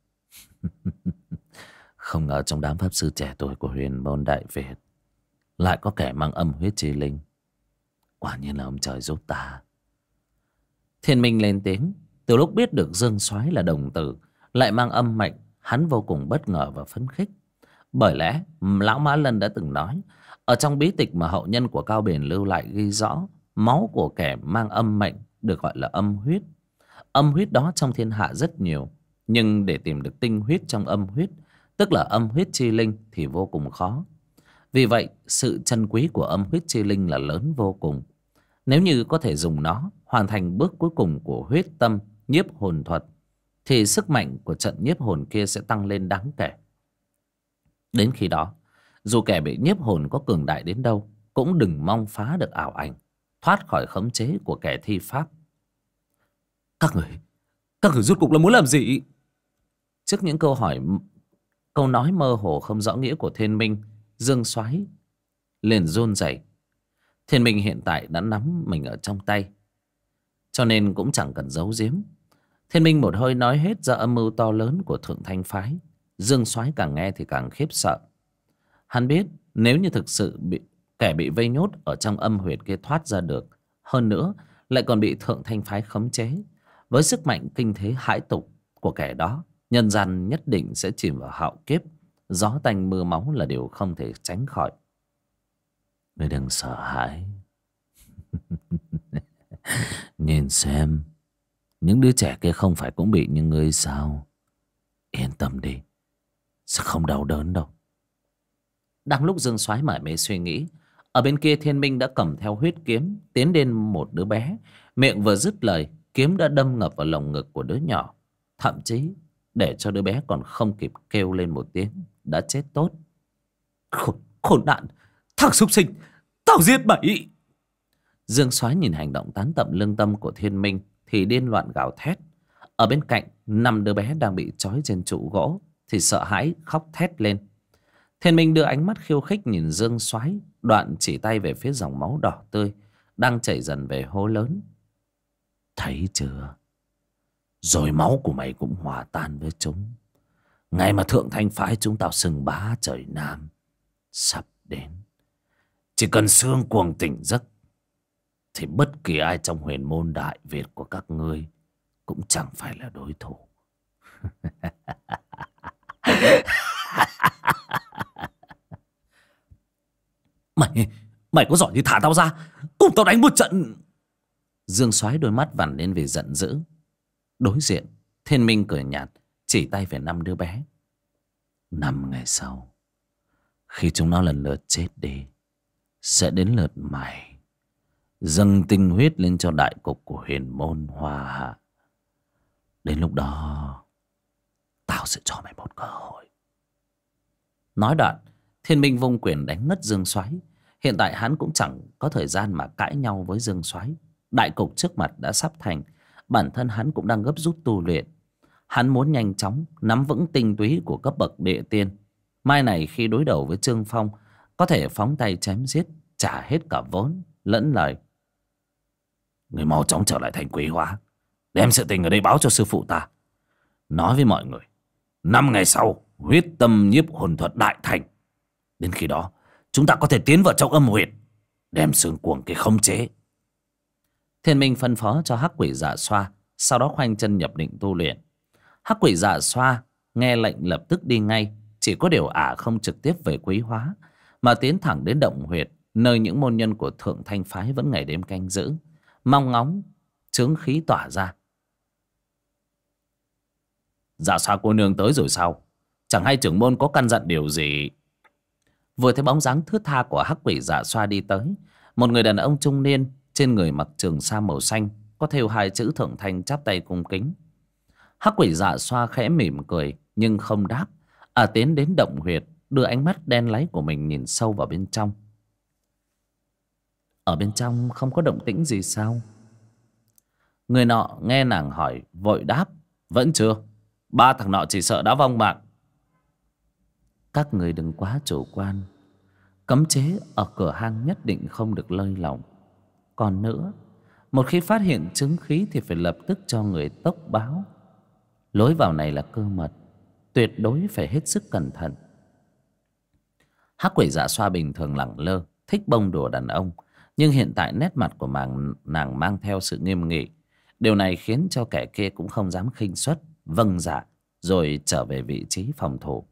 Không ngờ trong đám pháp sư trẻ tuổi của huyền môn Đại Việt lại có kẻ mang âm huyết chi linh. Quả nhiên là ông trời giúp ta. Thiên Minh lên tiếng. Từ lúc biết được Dương Soái là đồng tử lại mang âm mệnh, hắn vô cùng bất ngờ và phấn khích. Bởi lẽ Lão Mã Lân đã từng nói, ở trong bí tịch mà hậu nhân của Cao Biền lưu lại ghi rõ, máu của kẻ mang âm mệnh được gọi là âm huyết. Âm huyết đó trong thiên hạ rất nhiều, nhưng để tìm được tinh huyết trong âm huyết, tức là âm huyết chi linh, thì vô cùng khó. Vì vậy sự chân quý của âm huyết chi linh là lớn vô cùng. Nếu như có thể dùng nó hoàn thành bước cuối cùng của huyết tâm nhiếp hồn thuật, thì sức mạnh của trận nhiếp hồn kia sẽ tăng lên đáng kể. Đến khi đó, dù kẻ bị nhiếp hồn có cường đại đến đâu, cũng đừng mong phá được ảo ảnh, thoát khỏi khống chế của kẻ thi pháp. Các người rốt cuộc là muốn làm gì? Trước những câu nói mơ hồ không rõ nghĩa của Thiên Minh, Dương Soái liền run rẩy. Thiên Minh hiện tại đã nắm mình ở trong tay, cho nên cũng chẳng cần giấu giếm. Thiên Minh một hơi nói hết ra âm mưu to lớn của Thượng Thanh phái. Dương Soái càng nghe thì càng khiếp sợ. Hắn biết nếu như thực sự kẻ bị vây nhốt ở trong âm huyệt kia thoát ra được, hơn nữa lại còn bị Thượng Thanh phái khống chế, với sức mạnh kinh thế hãi tục của kẻ đó, nhân gian nhất định sẽ chìm vào hạo kiếp. Gió tanh mưa máu là điều không thể tránh khỏi. Ngươi đừng sợ hãi. Nhìn xem, những đứa trẻ kia không phải cũng bị như ngươi sao? Yên tâm đi, sẽ không đau đớn đâu. Đang lúc Dương Soái mải mê suy nghĩ, ở bên kia Thiên Minh đã cầm theo huyết kiếm tiến đến một đứa bé. Miệng vừa dứt lời, kiếm đã đâm ngập vào lồng ngực của đứa nhỏ, thậm chí để cho đứa bé còn không kịp kêu lên một tiếng đã chết tốt. Khốn nạn, thằng súc sinh, tao giết mày! Dương Soái nhìn hành động tán tận lương tâm của Thiên Minh thì điên loạn gào thét. Ở bên cạnh 5 đứa bé đang bị trói trên trụ gỗ thì sợ hãi khóc thét lên. Thiên Minh đưa ánh mắt khiêu khích nhìn Dương Soái, đoạn chỉ tay về phía dòng máu đỏ tươi đang chảy dần về hố lớn. Thấy chưa? Rồi máu của mày cũng hòa tan với chúng. Ngày mà Thượng Thanh phái chúng tao xưng bá trời Nam sắp đến. Chỉ cần xương cuồng tỉnh giấc thì bất kỳ ai trong huyền môn Đại Việt của các ngươi cũng chẳng phải là đối thủ. Mày có giỏi thì thả tao ra, cùng tao đánh một trận. Dương Soái đôi mắt vằn lên vì giận dữ. Đối diện Thiên Minh cười nhạt, chỉ tay về 5 đứa bé. 5 ngày sau, khi chúng nó lần lượt chết đi, sẽ đến lượt mày dâng tinh huyết lên cho đại cục của huyền môn Hoa Hạ. Đến lúc đó, tao sẽ cho mày một cơ hội. Nói đoạn, Thiên Minh vung quyền đánh ngất Dương Soái. Hiện tại hắn cũng chẳng có thời gian mà cãi nhau với Dương Soái. Đại cục trước mặt đã sắp thành, bản thân hắn cũng đang gấp rút tu luyện. Hắn muốn nhanh chóng nắm vững tinh túy của cấp bậc địa tiên. Mai này khi đối đầu với Trương Phong, có thể phóng tay chém giết, trả hết cả vốn lẫn lời. Người mau chóng trở lại thành Quý Hóa, đem sự tình ở đây báo cho sư phụ ta. Nói với mọi người, 5 ngày sau huyết tâm nhiếp hồn thuật đại thành. Đến khi đó chúng ta có thể tiến vào trong âm huyệt, đem xương cuồng kia khống chế. Thiên Minh phân phó cho hắc quỷ Dạ Xoa, sau đó khoanh chân nhập định tu luyện. Hắc quỷ Dạ Xoa nghe lệnh lập tức đi ngay. Chỉ có điều ả không trực tiếp về Quý Hóa, mà tiến thẳng đến động huyệt nơi những môn nhân của Thượng Thanh phái vẫn ngày đêm canh giữ, mong ngóng chướng khí tỏa ra. Dạ Xoa cô nương tới rồi sao? Chẳng hay trưởng môn có căn dặn điều gì? Vừa thấy bóng dáng thướt tha của hắc quỷ Dạ Xoa đi tới, một người đàn ông trung niên trên người mặc trường sa màu xanh, có thêu hai chữ Thượng Thanh, chắp tay cung kính. Hắc quỷ Dạ Xoa khẽ mỉm cười nhưng không đáp, tiến đến động huyệt, đưa ánh mắt đen láy của mình nhìn sâu vào bên trong. Ở bên trong không có động tĩnh gì sao? Người nọ nghe nàng hỏi vội đáp, vẫn chưa. 3 thằng nọ chỉ sợ đã vong mạng. Các người đừng quá chủ quan. Cấm chế ở cửa hang nhất định không được lơi lỏng. Còn nữa, một khi phát hiện chứng khí thì phải lập tức cho người tốc báo. Lối vào này là cơ mật, tuyệt đối phải hết sức cẩn thận. Hắc quỷ Dạ Xoa bình thường lẳng lơ, thích bông đùa đàn ông, nhưng hiện tại nét mặt của nàng mang theo sự nghiêm nghị. Điều này khiến cho kẻ kia cũng không dám khinh suất, vâng dạ, rồi trở về vị trí phòng thủ.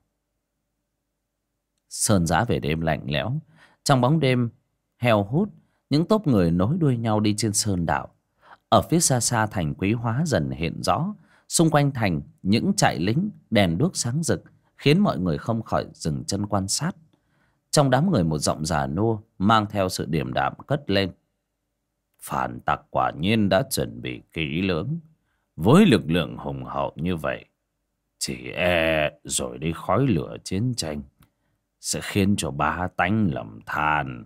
Sơn giã về đêm lạnh lẽo, trong bóng đêm heo hút, những tốp người nối đuôi nhau đi trên sơn đạo. Ở phía xa xa thành Quý Hóa dần hiện rõ, xung quanh thành những trại lính đèn đuốc sáng rực, khiến mọi người không khỏi dừng chân quan sát. Trong đám người một giọng già nua mang theo sự điềm đạm cất lên: phản tặc quả nhiên đã chuẩn bị kỹ lưỡng. Với lực lượng hùng hậu như vậy, chỉ rồi đi khói lửa chiến tranh sẽ khiến cho bá tánh lầm than.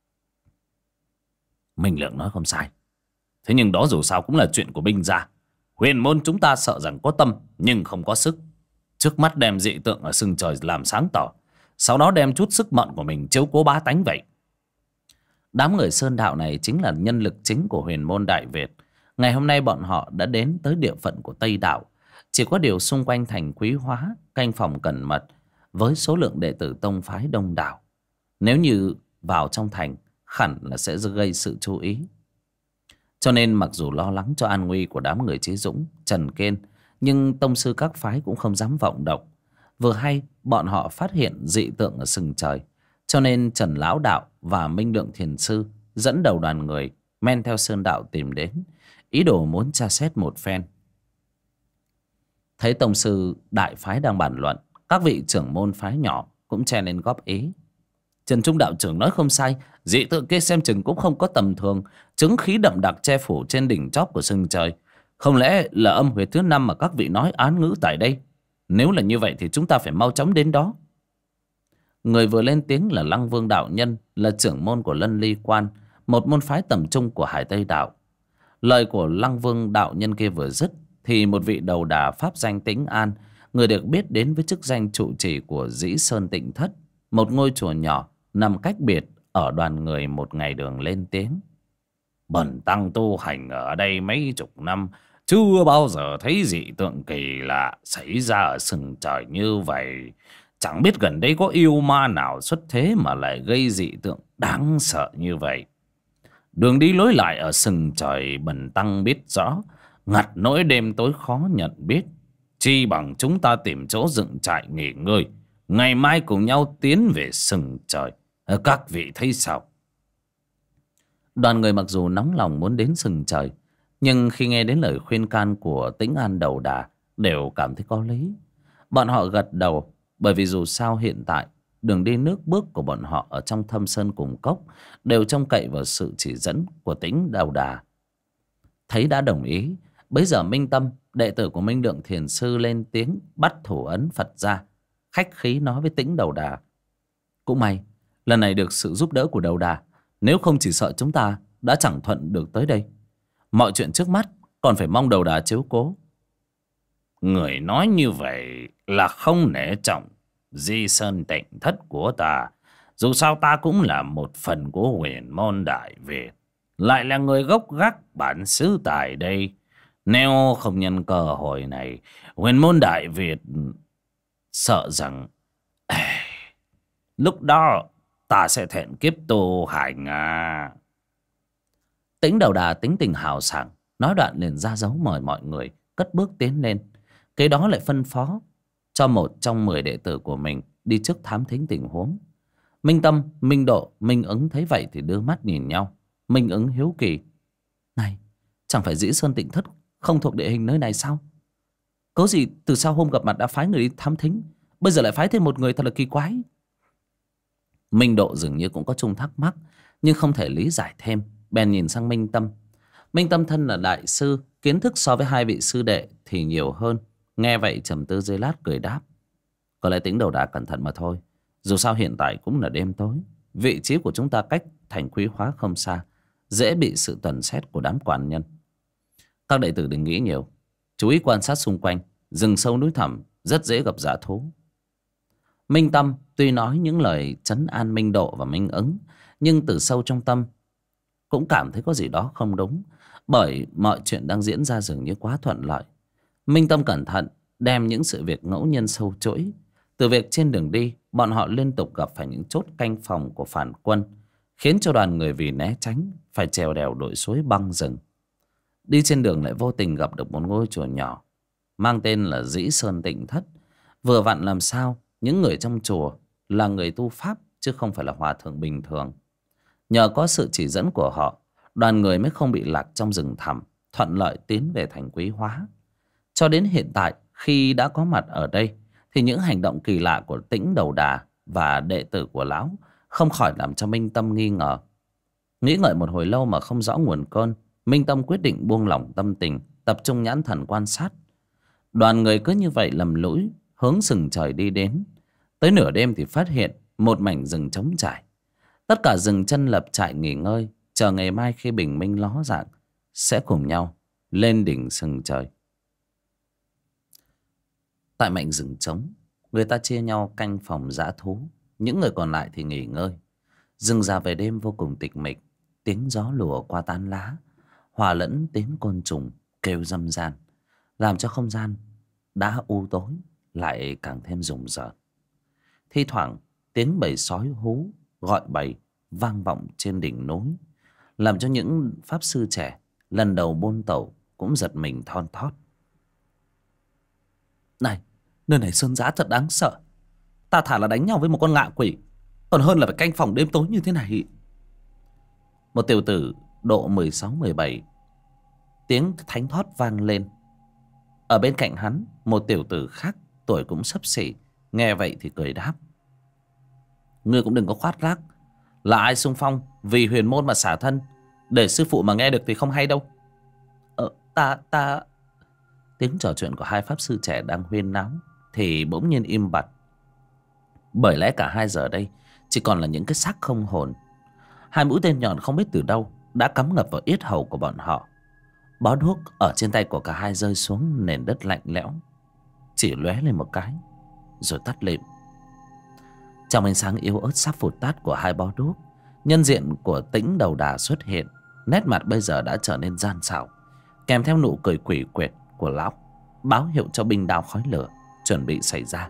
Minh Lượng nói không sai. Thế nhưng đó dù sao cũng là chuyện của binh gia. Huyền môn chúng ta sợ rằng có tâm nhưng không có sức. Trước mắt đem dị tượng ở sừng trời làm sáng tỏ, sau đó đem chút sức mạnh của mình chiếu cố bá tánh vậy. Đám người sơn đạo này chính là nhân lực chính của huyền môn Đại Việt. Ngày hôm nay bọn họ đã đến tới địa phận của Tây Đạo. Chỉ có điều xung quanh thành Quý Hóa canh phòng cẩn mật, với số lượng đệ tử tông phái đông đảo. Nếu như vào trong thành, hẳn là sẽ gây sự chú ý. Cho nên mặc dù lo lắng cho an nguy của đám người Chí Dũng, Trần Kên, nhưng tông sư các phái cũng không dám vọng động. Vừa hay bọn họ phát hiện dị tượng ở sừng trời, cho nên Trần Lão Đạo và Minh Lượng Thiền Sư dẫn đầu đoàn người men theo sơn đạo tìm đến, ý đồ muốn tra xét một phen. Thấy tông sư đại phái đang bàn luận, các vị trưởng môn phái nhỏ cũng chen lên góp ý. Trần Trung đạo trưởng nói không sai, dị tượng kia xem chừng cũng không có tầm thường, chứng khí đậm đặc che phủ trên đỉnh chóp của sừng trời. Không lẽ là âm huyệt thứ 5 mà các vị nói án ngữ tại đây? Nếu là như vậy thì chúng ta phải mau chóng đến đó. Người vừa lên tiếng là Lăng Vương đạo nhân, là trưởng môn của Lân Ly Quan, một môn phái tầm trung của Hải Tây Đạo. Lời của Lăng Vương đạo nhân kia vừa dứt thì một vị đầu đà pháp danh Tĩnh An, người được biết đến với chức danh trụ trì của Dĩ Sơn Tịnh Thất, một ngôi chùa nhỏ nằm cách biệt ở đoàn người một ngày đường, lên tiếng: bần tăng tu hành ở đây mấy chục năm, chưa bao giờ thấy dị tượng kỳ lạ xảy ra ở sừng trời như vậy. Chẳng biết gần đây có yêu ma nào xuất thế mà lại gây dị tượng đáng sợ như vậy. Đường đi lối lại ở sừng trời bần tăng biết rõ, ngặt nỗi đêm tối khó nhận biết. Chi bằng chúng ta tìm chỗ dựng trại nghỉ ngơi, ngày mai cùng nhau tiến về sừng trời. Các vị thấy sao? Đoàn người mặc dù nóng lòng muốn đến sừng trời, nhưng khi nghe đến lời khuyên can của Tĩnh An đầu đà đều cảm thấy có lý. Bọn họ gật đầu, bởi vì dù sao hiện tại đường đi nước bước của bọn họ ở trong thâm sơn cùng cốc đều trông cậy vào sự chỉ dẫn của Tĩnh đầu đà. Thấy đã đồng ý, bấy giờ Minh Tâm, đệ tử của Minh Lượng Thiền Sư, lên tiếng bắt thủ ấn Phật ra, khách khí nói với Tĩnh đầu đà: cũng may lần này được sự giúp đỡ của đầu đà, nếu không chỉ sợ chúng ta đã chẳng thuận được tới đây. Mọi chuyện trước mắt còn phải mong đầu đà chiếu cố. Người nói như vậy là không nể trọng Di Sơn Tịnh Thất của ta. Dù sao ta cũng là một phần của huyền môn Đại Việt, lại là người gốc gác bản xứ tại đây. Nếu không nhân cơ hội này, huyền môn Đại Việt sợ rằng lúc đó ta sẽ thẹn kiếp tu hành à. Tĩnh đầu đà tính tình hào sảng, nói đoạn liền ra dấu mời mọi người cất bước tiến lên. Kế đó lại phân phó cho một trong 10 đệ tử của mình đi trước thám thính tình huống. Minh Tâm, Minh Độ, Minh Ứng thấy vậy thì đưa mắt nhìn nhau. Minh Ứng hiếu kỳ: này, chẳng phải Dĩ Sơn Tịnh Thất không thuộc địa hình nơi này sao? Cớ gì từ sau hôm gặp mặt đã phái người đi thám thính, bây giờ lại phái thêm một người, thật là kỳ quái. Minh Độ dường như cũng có chung thắc mắc, nhưng không thể lý giải thêm, bèn nhìn sang Minh Tâm. Minh Tâm thân là đại sư, kiến thức so với hai vị sư đệ thì nhiều hơn. Nghe vậy trầm tư giây lát cười đáp: có lẽ Tĩnh Đầu Đà cẩn thận mà thôi. Dù sao hiện tại cũng là đêm tối, vị trí của chúng ta cách thành Quý Hóa không xa, dễ bị sự tuần xét của đám quản nhân. Các đệ tử đừng nghĩ nhiều, chú ý quan sát xung quanh. Rừng sâu núi thẳm rất dễ gặp dã thú. Minh Tâm tuy nói những lời trấn an Minh Độ và Minh Ứng, nhưng từ sâu trong tâm cũng cảm thấy có gì đó không đúng, bởi mọi chuyện đang diễn ra dường như quá thuận lợi. Minh Tâm cẩn thận đem những sự việc ngẫu nhiên sâu chuỗi. Từ việc trên đường đi, bọn họ liên tục gặp phải những chốt canh phòng của phản quân, khiến cho đoàn người vì né tránh phải trèo đèo đội suối băng rừng. Đi trên đường lại vô tình gặp được một ngôi chùa nhỏ mang tên là Dĩ Sơn Tịnh Thất. Vừa vặn làm sao những người trong chùa là người tu pháp chứ không phải là hòa thượng bình thường. Nhờ có sự chỉ dẫn của họ, đoàn người mới không bị lạc trong rừng thẳm, thuận lợi tiến về thành Quý Hóa. Cho đến hiện tại, khi đã có mặt ở đây, thì những hành động kỳ lạ của Tĩnh Đầu Đà và đệ tử của lão không khỏi làm cho Minh Tâm nghi ngờ. Nghĩ ngợi một hồi lâu mà không rõ nguồn cơn, Minh Tâm quyết định buông lỏng tâm tình, tập trung nhãn thần quan sát. Đoàn người cứ như vậy lầm lũi hướng sừng trời đi đến. Tới nửa đêm thì phát hiện một mảnh rừng trống trải. Tất cả dừng chân lập trại nghỉ ngơi, chờ ngày mai khi bình minh ló dạng sẽ cùng nhau lên đỉnh sừng trời. Tại mảnh rừng trống, người ta chia nhau canh phòng dã thú, những người còn lại thì nghỉ ngơi. Rừng già về đêm vô cùng tịch mịch, tiếng gió lùa qua tán lá hòa lẫn tiếng côn trùng kêu râm ran, làm cho không gian đã u tối lại càng thêm rùng rợn. Thi thoảng tiếng bầy sói hú gọi bầy vang vọng trên đỉnh núi, làm cho những pháp sư trẻ lần đầu buôn tẩu cũng giật mình thon thót. Này, nơi này sơn dã thật đáng sợ. Ta thà là đánh nhau với một con ngạ quỷ còn hơn là phải canh phòng đêm tối như thế này. Một tiểu tử độ 16-17, tiếng thánh thót vang lên. Ở bên cạnh hắn, một tiểu tử khác tuổi cũng xấp xỉ, nghe vậy thì cười đáp: ngươi cũng đừng có khoác lác. Là ai xung phong vì huyền môn mà xả thân, để sư phụ mà nghe được thì không hay đâu. Ta Tiếng trò chuyện của hai pháp sư trẻ đang huyên náo thì bỗng nhiên im bặt. Bởi lẽ cả hai giờ đây chỉ còn là những cái xác không hồn. Hai mũi tên nhọn không biết từ đâu đã cắm ngập vào yết hầu của bọn họ. Bó đuốc ở trên tay của cả hai rơi xuống nền đất lạnh lẽo, chỉ lóe lên một cái rồi tắt lịm. Trong ánh sáng yếu ớt sắp phụt tắt của hai bó đuốc, nhân diện của Tĩnh Đầu Đà xuất hiện. Nét mặt bây giờ đã trở nên gian xảo, kèm theo nụ cười quỷ quyệt của lão, báo hiệu cho binh đao khói lửa chuẩn bị xảy ra.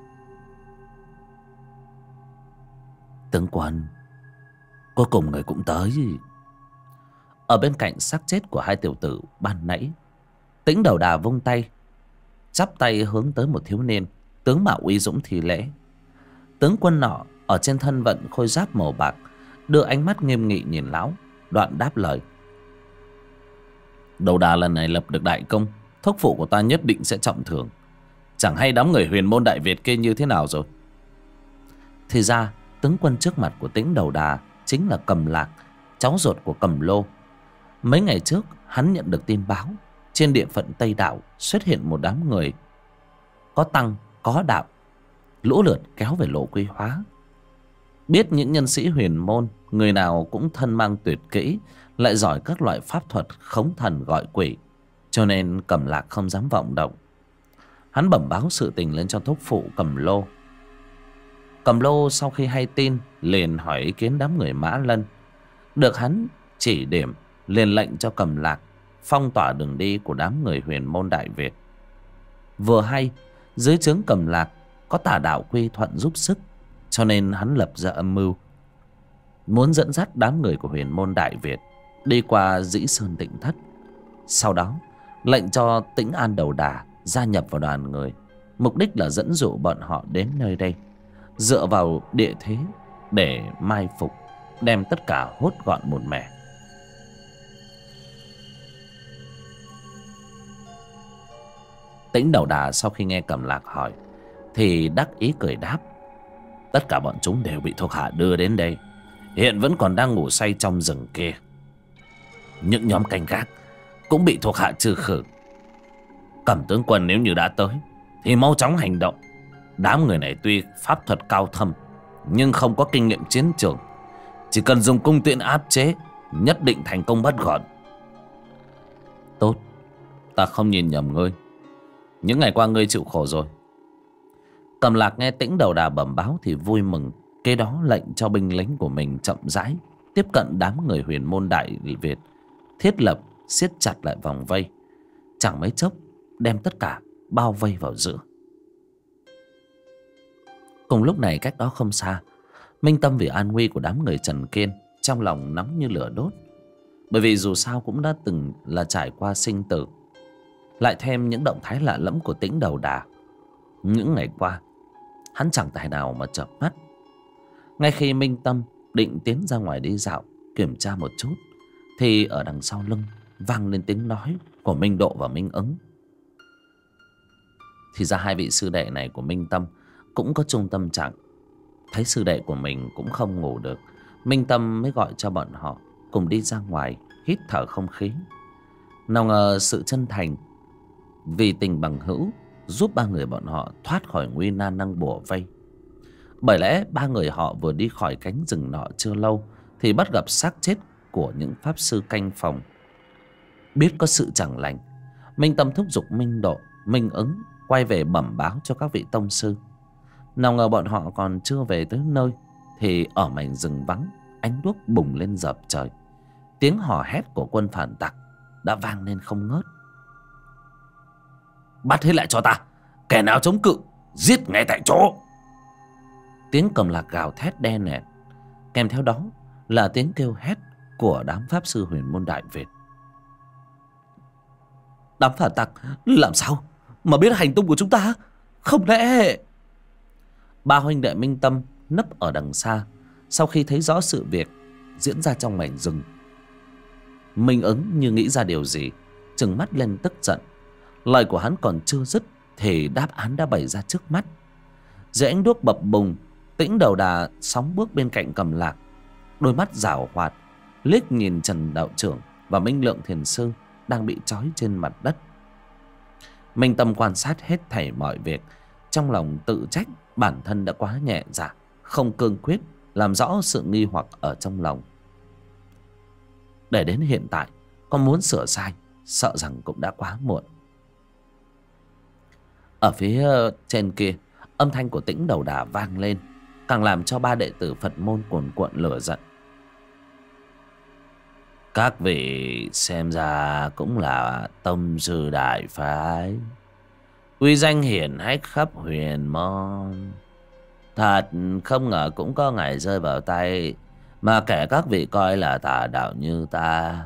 Tướng quân, cuối cùng người cũng tới. Ở bên cạnh xác chết của hai tiểu tử ban nãy, Tĩnh Đầu Đà vung tay, chắp tay hướng tới một thiếu niên tướng mạo uy dũng thi lễ. Tướng quân nọ ở trên thân vận khôi giáp màu bạc, đưa ánh mắt nghiêm nghị nhìn lão, đoạn đáp lời: Đầu Đà lần này lập được đại công, thúc phụ của ta nhất định sẽ trọng thưởng. Chẳng hay đám người huyền môn Đại Việt kia như thế nào rồi. Thì ra tướng quân trước mặt của Tĩnh Đầu Đà chính là Cầm Lạc, cháu ruột của Cầm Lô. Mấy ngày trước hắn nhận được tin báo trên địa phận Tây Đạo xuất hiện một đám người có tăng có đạo, lũ lượt kéo về lộ Quý Hóa. Biết những nhân sĩ huyền môn người nào cũng thân mang tuyệt kỹ, lại giỏi các loại pháp thuật khống thần gọi quỷ, cho nên Cầm Lạc không dám vọng động. Hắn bẩm báo sự tình lên cho thúc phụ Cầm Lô. Cầm Lô sau khi hay tin liền hỏi ý kiến đám người Mã Lân. Được hắn chỉ điểm, liền lệnh cho Cầm Lạc phong tỏa đường đi của đám người huyền môn Đại Việt. Vừa hay dưới trướng Cầm Lạc có Tà Đạo Quy Thuận giúp sức, cho nên hắn lập ra âm mưu muốn dẫn dắt đám người của huyền môn Đại Việt đi qua Dĩ Sơn Tịnh Thất. Sau đó lệnh cho Tĩnh An Đầu Đà gia nhập vào đoàn người, mục đích là dẫn dụ bọn họ đến nơi đây. Dựa vào địa thế để mai phục, đem tất cả hốt gọn một mẻ. Tĩnh Đầu Đà sau khi nghe Cẩm Lạc hỏi thì đắc ý cười đáp: tất cả bọn chúng đều bị thuộc hạ đưa đến đây, hiện vẫn còn đang ngủ say trong rừng kia. Những nhóm canh gác cũng bị thuộc hạ trừ khử. Cẩm tướng quân nếu như đã tới thì mau chóng hành động. Đám người này tuy pháp thuật cao thâm nhưng không có kinh nghiệm chiến trường, chỉ cần dùng cung tiễn áp chế nhất định thành công bất gọn. Tốt, ta không nhìn nhầm ngươi. Những ngày qua ngươi chịu khổ rồi. Cẩm Lạc nghe Tĩnh Đầu Đà bẩm báo thì vui mừng, kế đó lệnh cho binh lính của mình chậm rãi tiếp cận đám người Huyền Môn Đại Việt, thiết lập siết chặt lại vòng vây, chẳng mấy chốc đem tất cả bao vây vào giữa. Cùng lúc này cách đó không xa, Minh Tâm vì an nguy của đám người Trần Kiên trong lòng nóng như lửa đốt. Bởi vì dù sao cũng đã từng là trải qua sinh tử, lại thêm những động thái lạ lẫm của Tĩnh Đầu Đà. Những ngày qua hắn chẳng tài nào mà chợp mắt. Ngay khi Minh Tâm định tiến ra ngoài đi dạo kiểm tra một chút thì ở đằng sau lưng vang lên tiếng nói của Minh Độ và Minh Ứng. Thì ra hai vị sư đệ này của Minh Tâm cũng có chung tâm trạng. Thấy sư đệ của mình cũng không ngủ được, Minh Tâm mới gọi cho bọn họ cùng đi ra ngoài hít thở không khí. Nào ngờ sự chân thành vì tình bằng hữu giúp ba người bọn họ thoát khỏi nguy nan năng bủa vây. Bởi lẽ ba người họ vừa đi khỏi cánh rừng nọ chưa lâu thì bắt gặp xác chết của những pháp sư canh phòng. Biết có sự chẳng lành, Minh Tâm thúc giục Minh Độ, Minh Ứng quay về bẩm báo cho các vị tông sư. Nào ngờ bọn họ còn chưa về tới nơi thì ở mảnh rừng vắng, ánh đuốc bùng lên dập trời. Tiếng hò hét của quân phản tặc đã vang lên không ngớt. Bắt hết lại cho ta, kẻ nào chống cự giết ngay tại chỗ. Tiếng Cẩm Lạc gào thét đe nẹt, kèm theo đó là tiếng kêu hét của đám pháp sư Huyền Môn Đại Việt. Đám phản tặc làm sao mà biết hành tung của chúng ta? Không lẽ... Ba huynh đệ Minh Tâm nấp ở đằng xa, sau khi thấy rõ sự việc diễn ra trong mảnh rừng. Minh Ứng như nghĩ ra điều gì, trừng mắt lên tức giận. Lời của hắn còn chưa dứt thì đáp án đã bày ra trước mắt. Dưới ánh đuốc bập bùng, Tĩnh Đầu Đà sóng bước bên cạnh Cẩm Lạc, đôi mắt giảo hoạt liếc nhìn Trần đạo trưởng và Minh Lượng thiền sư đang bị trói trên mặt đất. Minh Tâm quan sát hết thảy mọi việc, trong lòng tự trách bản thân đã quá nhẹ dạ, không cương quyết làm rõ sự nghi hoặc ở trong lòng. Để đến hiện tại con muốn sửa sai, sợ rằng cũng đã quá muộn. Ở phía trên kia, âm thanh của Tĩnh Đầu Đà vang lên, càng làm cho ba đệ tử Phật môn cuồn cuộn lửa giận. Các vị xem ra cũng là tông sư đại phái, uy danh hiển hách khắp huyền môn. Thật không ngờ cũng có ngày rơi vào tay mà kẻ các vị coi là tà đạo như ta.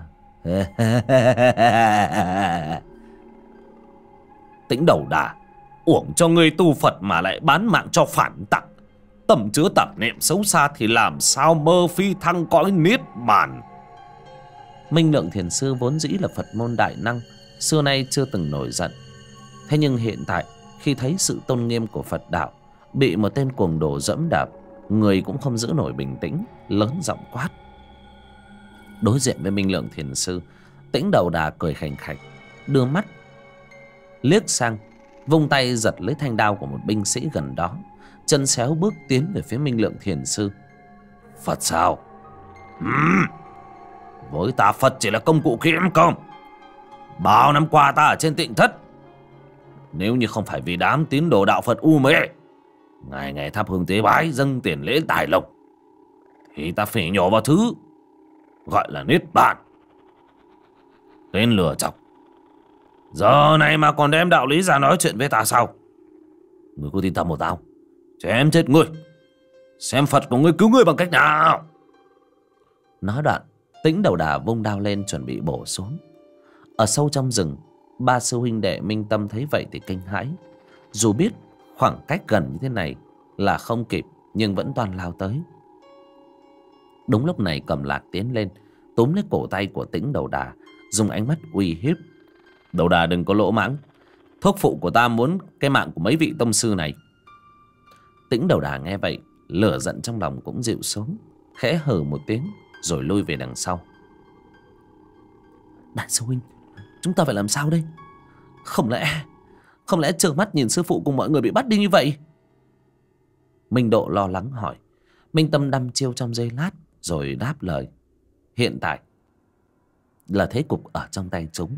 Tĩnh Đầu Đà, uổng cho ngươi tu Phật mà lại bán mạng cho phản tặc. Tầm chứa tạp niệm xấu xa thì làm sao mơ phi thăng cõi niết bàn. Minh Lượng thiền sư vốn dĩ là Phật môn đại năng, xưa nay chưa từng nổi giận. Thế nhưng hiện tại khi thấy sự tôn nghiêm của Phật đạo bị một tên cuồng đồ dẫm đạp, người cũng không giữ nổi bình tĩnh, lớn giọng quát. Đối diện với Minh Lượng thiền sư, Tĩnh Đầu Đà cười khành khạch, đưa mắt liếc sang, vung tay giật lấy thanh đao của một binh sĩ gần đó, chân xéo bước tiến về phía Minh Lượng thiền sư. Phật sao? Với ta Phật chỉ là công cụ kiếm công. Bao năm qua ta ở trên Tịnh Thất, nếu như không phải vì đám tín đồ đạo Phật u mê ngày ngày thắp hương tế bái dâng tiền lễ tài lộc, thì ta phải nhổ vào thứ gọi là niết bàn. Tên lừa chọc, giờ này mà còn đem đạo lý ra nói chuyện với ta sao? Ngươi có tin tâm một tao, chém chết ngươi, xem Phật của ngươi cứu ngươi bằng cách nào. Nói đoạn, Tĩnh Đầu Đà vung đao lên chuẩn bị bổ xuống. Ở sâu trong rừng, ba sư huynh đệ Minh Tâm thấy vậy thì kinh hãi. Dù biết khoảng cách gần như thế này là không kịp, nhưng vẫn toàn lao tới. Đúng lúc này Cầm Lạc tiến lên, túm lấy cổ tay của Tĩnh Đầu Đà, dùng ánh mắt uy hiếp. Đầu Đà đừng có lỗ mãng, thuốc phụ của ta muốn cái mạng của mấy vị tông sư này. Tĩnh Đầu Đà nghe vậy, lửa giận trong lòng cũng dịu xuống, khẽ hừ một tiếng rồi lui về đằng sau. Đại sư huynh, chúng ta phải làm sao đây? Không lẽ trơ mắt nhìn sư phụ cùng mọi người bị bắt đi như vậy? Minh Độ lo lắng hỏi. Minh Tâm đăm chiêu trong giây lát rồi đáp lời. Hiện tại là thế cục ở trong tay chúng.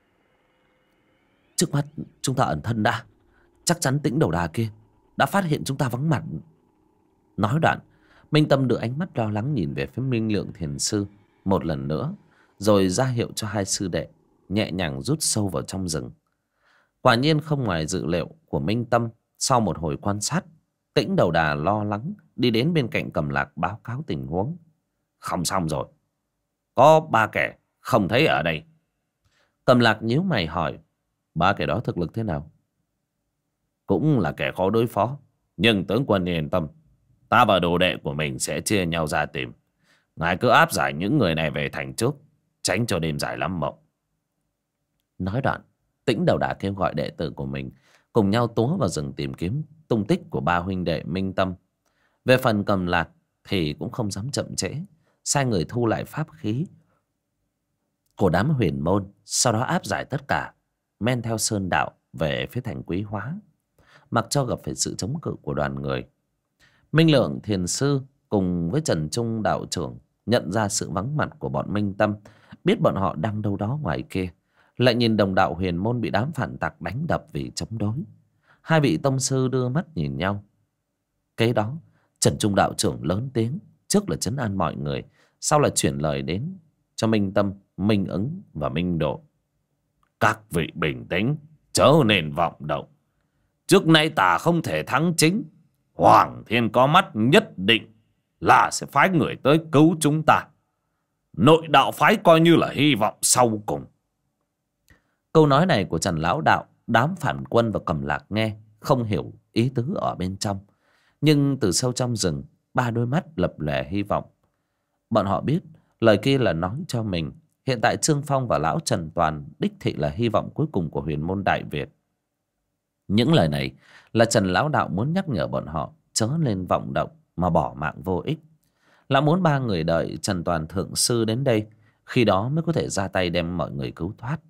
Trước mắt chúng ta ẩn thân đã. Chắc chắn Tĩnh Đầu Đà kia đã phát hiện chúng ta vắng mặt. Nói đoạn, Minh Tâm đưa ánh mắt lo lắng nhìn về phía Minh Lượng Thiền Sư một lần nữa, rồi ra hiệu cho hai sư đệ nhẹ nhàng rút sâu vào trong rừng. Quả nhiên không ngoài dự liệu của Minh Tâm, sau một hồi quan sát, Tĩnh Đầu Đà lo lắng đi đến bên cạnh Cầm Lạc báo cáo tình huống. Không xong rồi, có 3 kẻ không thấy ở đây. Cầm Lạc nhíu mày hỏi, 3 kẻ đó thực lực thế nào? Cũng là kẻ khó đối phó, nhưng tướng quân yên tâm, ta và đồ đệ của mình sẽ chia nhau ra tìm. Ngài cứ áp giải những người này về thành trước, tránh cho đêm dài lắm mộng. Nói đoạn, Tĩnh Đầu Đà kêu gọi đệ tử của mình cùng nhau túa vào rừng tìm kiếm tung tích của 3 huynh đệ Minh Tâm. Về phần Cầm Lạc thì cũng không dám chậm trễ, sai người thu lại pháp khí của đám huyền môn, sau đó áp giải tất cả men theo sơn đạo về phía thành Quý Hóa, mặc cho gặp phải sự chống cự của đoàn người. Minh Lượng Thiền Sư cùng với Trần Trung đạo trưởng nhận ra sự vắng mặt của bọn Minh Tâm, biết bọn họ đang đâu đó ngoài kia, lại nhìn đồng đạo huyền môn bị đám phản tặc đánh đập vì chống đối. Hai vị tông sư đưa mắt nhìn nhau. Kế đó Trần Trung đạo trưởng lớn tiếng, trước là trấn an mọi người, sau là chuyển lời đến cho Minh Tâm, Minh Ứng và Minh Độ. Các vị bình tĩnh, chớ nên vọng động. Trước nay ta không thể thắng chính, Hoàng Thiên có mắt nhất định là sẽ phái người tới cứu chúng ta. Nội đạo phái coi như là hy vọng sau cùng. Câu nói này của Trần Lão Đạo, đám phản quân và Cầm Lạc nghe không hiểu ý tứ ở bên trong, nhưng từ sâu trong rừng, 3 đôi mắt lập lòe hy vọng. Bọn họ biết lời kia là nói cho mình, hiện tại Trương Phong và Lão Trần Toàn đích thị là hy vọng cuối cùng của huyền môn Đại Việt. Những lời này là Trần Lão Đạo muốn nhắc nhở bọn họ chớ nên vọng động mà bỏ mạng vô ích. Lão muốn 3 người đợi Trần Toàn thượng sư đến đây, khi đó mới có thể ra tay đem mọi người cứu thoát.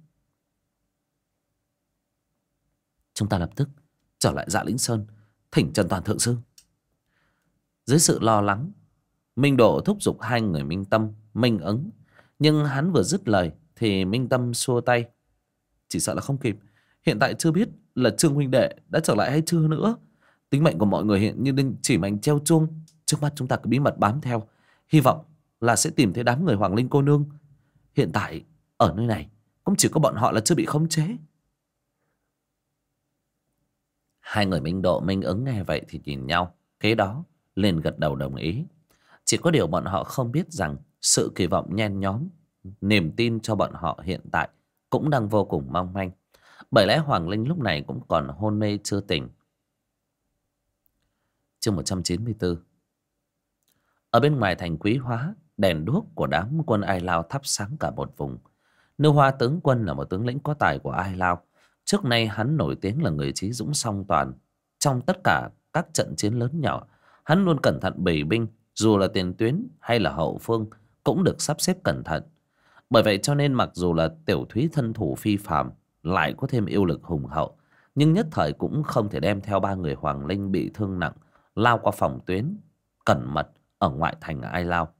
Chúng ta lập tức trở lại Dạ Lĩnh Sơn, thỉnh Trần Toàn thượng sư. Dưới sự lo lắng, Minh Độ thúc giục 2 người Minh Tâm, Minh Ứng, nhưng hắn vừa dứt lời thì Minh Tâm xua tay. Chỉ sợ là không kịp, hiện tại chưa biết là Trương huynh đệ đã trở lại hay chưa nữa. Tính mệnh của mọi người hiện như đinh chỉ mảnh treo chuông. Trước mắt chúng ta cứ bí mật bám theo, hy vọng là sẽ tìm thấy đám người Hoàng Linh cô nương. Hiện tại ở nơi này cũng chỉ có bọn họ là chưa bị khống chế. 2 người Minh Độ, Minh Ứng nghe vậy thì nhìn nhau, kế đó liền gật đầu đồng ý. Chỉ có điều bọn họ không biết rằng sự kỳ vọng nhen nhóm, niềm tin cho bọn họ hiện tại cũng đang vô cùng mong manh. Bởi lẽ Hoàng Linh lúc này cũng còn hôn mê chưa tỉnh. Chương 194. Ở bên ngoài thành Quý Hóa, đèn đuốc của đám quân Ai Lao thắp sáng cả một vùng. Nư Hoa tướng quân là một tướng lĩnh có tài của Ai Lao. Trước nay hắn nổi tiếng là người trí dũng song toàn. Trong tất cả các trận chiến lớn nhỏ, hắn luôn cẩn thận bày binh, dù là tiền tuyến hay là hậu phương cũng được sắp xếp cẩn thận. Bởi vậy cho nên mặc dù là Tiểu Thúy thân thủ phi phàm, lại có thêm yêu lực hùng hậu, nhưng nhất thời cũng không thể đem theo 3 người Hoàng Linh bị thương nặng lao qua phòng tuyến cẩn mật ở ngoại thành Ai Lao.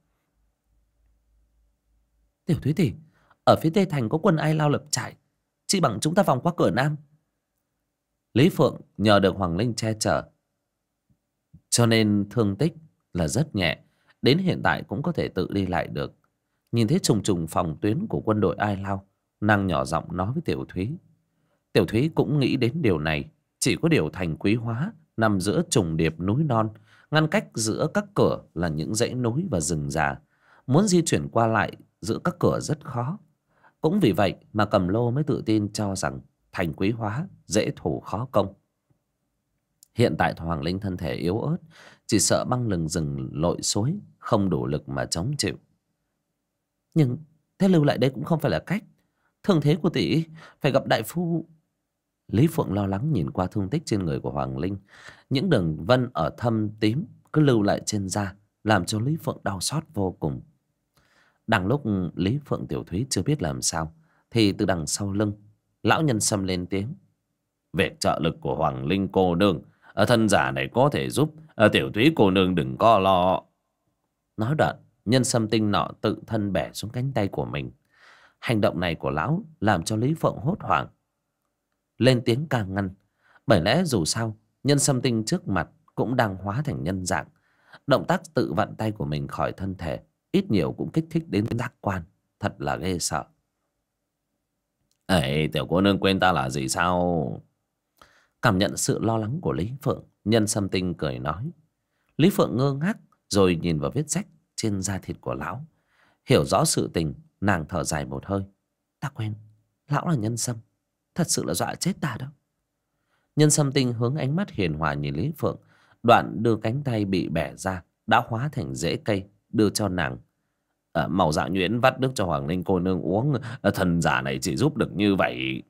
Tiểu Thúy tỷ, ở phía tây thành có quân Ai Lao lập trại, chỉ bằng chúng ta vòng qua cửa nam. Lý Phượng nhờ được Hoàng Linh che chở, cho nên thương tích là rất nhẹ, đến hiện tại cũng có thể tự đi lại được. Nhìn thấy trùng trùng phòng tuyến của quân đội Ai Lao, nàng nhỏ giọng nói với Tiểu Thúy. Tiểu Thúy cũng nghĩ đến điều này, chỉ có điều thành Quý Hóa nằm giữa trùng điệp núi non, ngăn cách giữa các cửa là những dãy núi và rừng già, muốn di chuyển qua lại giữa các cửa rất khó. Cũng vì vậy mà Cầm Lô mới tự tin cho rằng thành Quý Hóa dễ thủ khó công. Hiện tại Hoàng Linh thân thể yếu ớt, chỉ sợ băng lừng rừng lội suối, không đủ lực mà chống chịu. Nhưng thế lưu lại đây cũng không phải là cách. Thương thế của tỷ phải gặp đại phu. Lý Phượng lo lắng nhìn qua thương tích trên người của Hoàng Linh. Những đường vân ở thâm tím cứ lưu lại trên da, làm cho Lý Phượng đau xót vô cùng. Đang lúc Lý Phượng tiểu thúy chưa biết làm sao, thì từ đằng sau lưng, lão Nhân Sâm lên tiếng. Việc trợ lực của Hoàng Linh cô nương, thân giả này có thể giúp, tiểu thúy cô nương đừng có lo. Nói đoạn, Nhân Sâm tinh nọ tự thân bẻ xuống cánh tay của mình. Hành động này của lão làm cho Lý Phượng hốt hoảng, lên tiếng can ngăn. Bởi lẽ dù sao, Nhân Sâm tinh trước mặt cũng đang hóa thành nhân dạng. Động tác tự vặn tay của mình khỏi thân thể ít nhiều cũng kích thích đến giác quan, thật là ghê sợ. Ê, tiểu cô nương quên ta là gì sao? Cảm nhận sự lo lắng của Lý Phượng, Nhân Sâm tinh cười nói. Lý Phượng ngơ ngác rồi nhìn vào vết rách trên da thịt của lão. Hiểu rõ sự tình, nàng thở dài một hơi. Ta quên, lão là Nhân Sâm, thật sự là dọa chết ta đó. Nhân Sâm tinh hướng ánh mắt hiền hòa nhìn Lý Phượng, đoạn đưa cánh tay bị bẻ ra đã hóa thành rễ cây đưa cho nàng. Màu dạ nhuyễn vắt nước cho Hoàng Linh cô nương uống, thần giả này chỉ giúp được như vậy.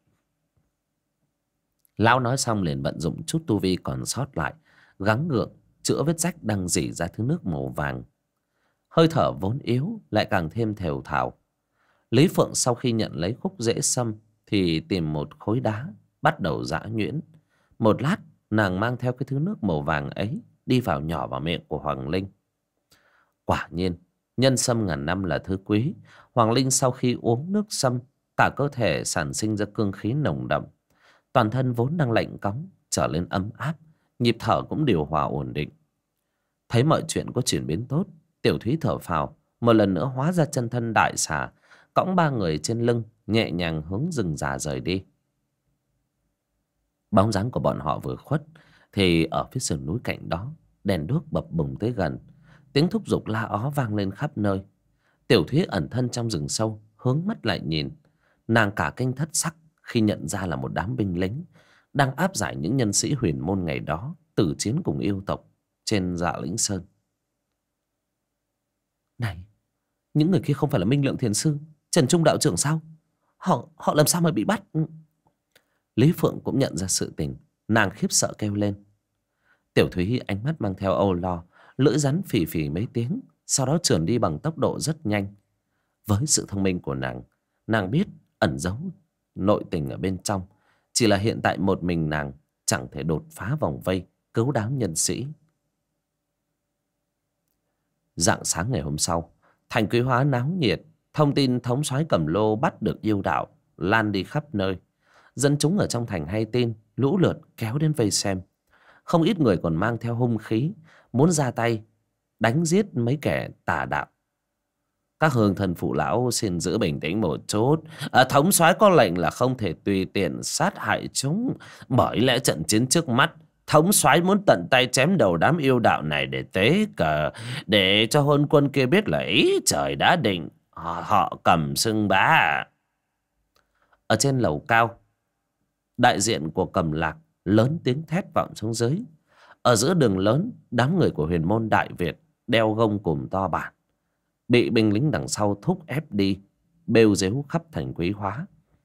Lão nói xong liền vận dụng chút tu vi còn sót lại, gắng gượng chữa vết rách đang rỉ ra thứ nước màu vàng. Hơi thở vốn yếu lại càng thêm thều thào. Lý Phượng sau khi nhận lấy khúc rễ sâm thì tìm một khối đá bắt đầu giã nhuyễn. Một lát nàng mang theo cái thứ nước màu vàng ấy đi vào nhỏ vào miệng của Hoàng Linh. Quả nhiên nhân sâm ngàn năm là thứ quý. Hoàng Linh sau khi uống nước sâm, cả cơ thể sản sinh ra cương khí nồng đậm. Toàn thân vốn đang lạnh cóng trở lên ấm áp, nhịp thở cũng điều hòa ổn định. Thấy mọi chuyện có chuyển biến tốt, Tiểu Thúy thở phào, một lần nữa hóa ra chân thân đại xà, cõng ba người trên lưng, nhẹ nhàng hướng rừng già rời đi. Bóng dáng của bọn họ vừa khuất, thì ở phía sườn núi cạnh đó, đèn đuốc bập bùng tới gần, tiếng thúc giục la ó vang lên khắp nơi. Tiểu Thúy ẩn thân trong rừng sâu, hướng mắt lại nhìn, nàng cả kinh thất sắc khi nhận ra là một đám binh lính đang áp giải những nhân sĩ huyền môn ngày đó tử chiến cùng yêu tộc trên Dạ Lĩnh Sơn. Này, những người kia không phải là Minh Lượng Thiền Sư, Trần Trung đạo trưởng sao? Họ làm sao mà bị bắt? Lý Phượng cũng nhận ra sự tình, nàng khiếp sợ kêu lên. Tiểu Thúy ánh mắt mang theo âu lo, lưỡi rắn phì phì mấy tiếng, sau đó trườn đi bằng tốc độ rất nhanh. Với sự thông minh của nàng biết ẩn giấu nội tình ở bên trong, chỉ là hiện tại một mình nàng chẳng thể đột phá vòng vây cứu đám nhân sĩ. Rạng sáng ngày hôm sau, thành Quý Hóa náo nhiệt, thông tin thống soái Cẩm Lô bắt được yêu đạo lan đi khắp nơi. Dân chúng ở trong thành hay tin, lũ lượt kéo đến vây xem. Không ít người còn mang theo hung khí, muốn ra tay đánh giết mấy kẻ tà đạo. Các hương thần phụ lão xin giữ bình tĩnh một chút. Thống soái có lệnh là không thể tùy tiện sát hại chúng. Bởi lẽ trận chiến trước mắt, thống soái muốn tận tay chém đầu đám yêu đạo này để tế cờ, để cho hôn quân kia biết là ý trời đã định, họ cầm xưng bá. Ở trên lầu cao, đại diện của Cầm Lạc lớn tiếng thét vọng xuống dưới. Ở giữa đường lớn, đám người của huyền môn Đại Việt đeo gông cùm to bản, bị binh lính đằng sau thúc ép đi, bêu rếu khắp thành Quý Hóa.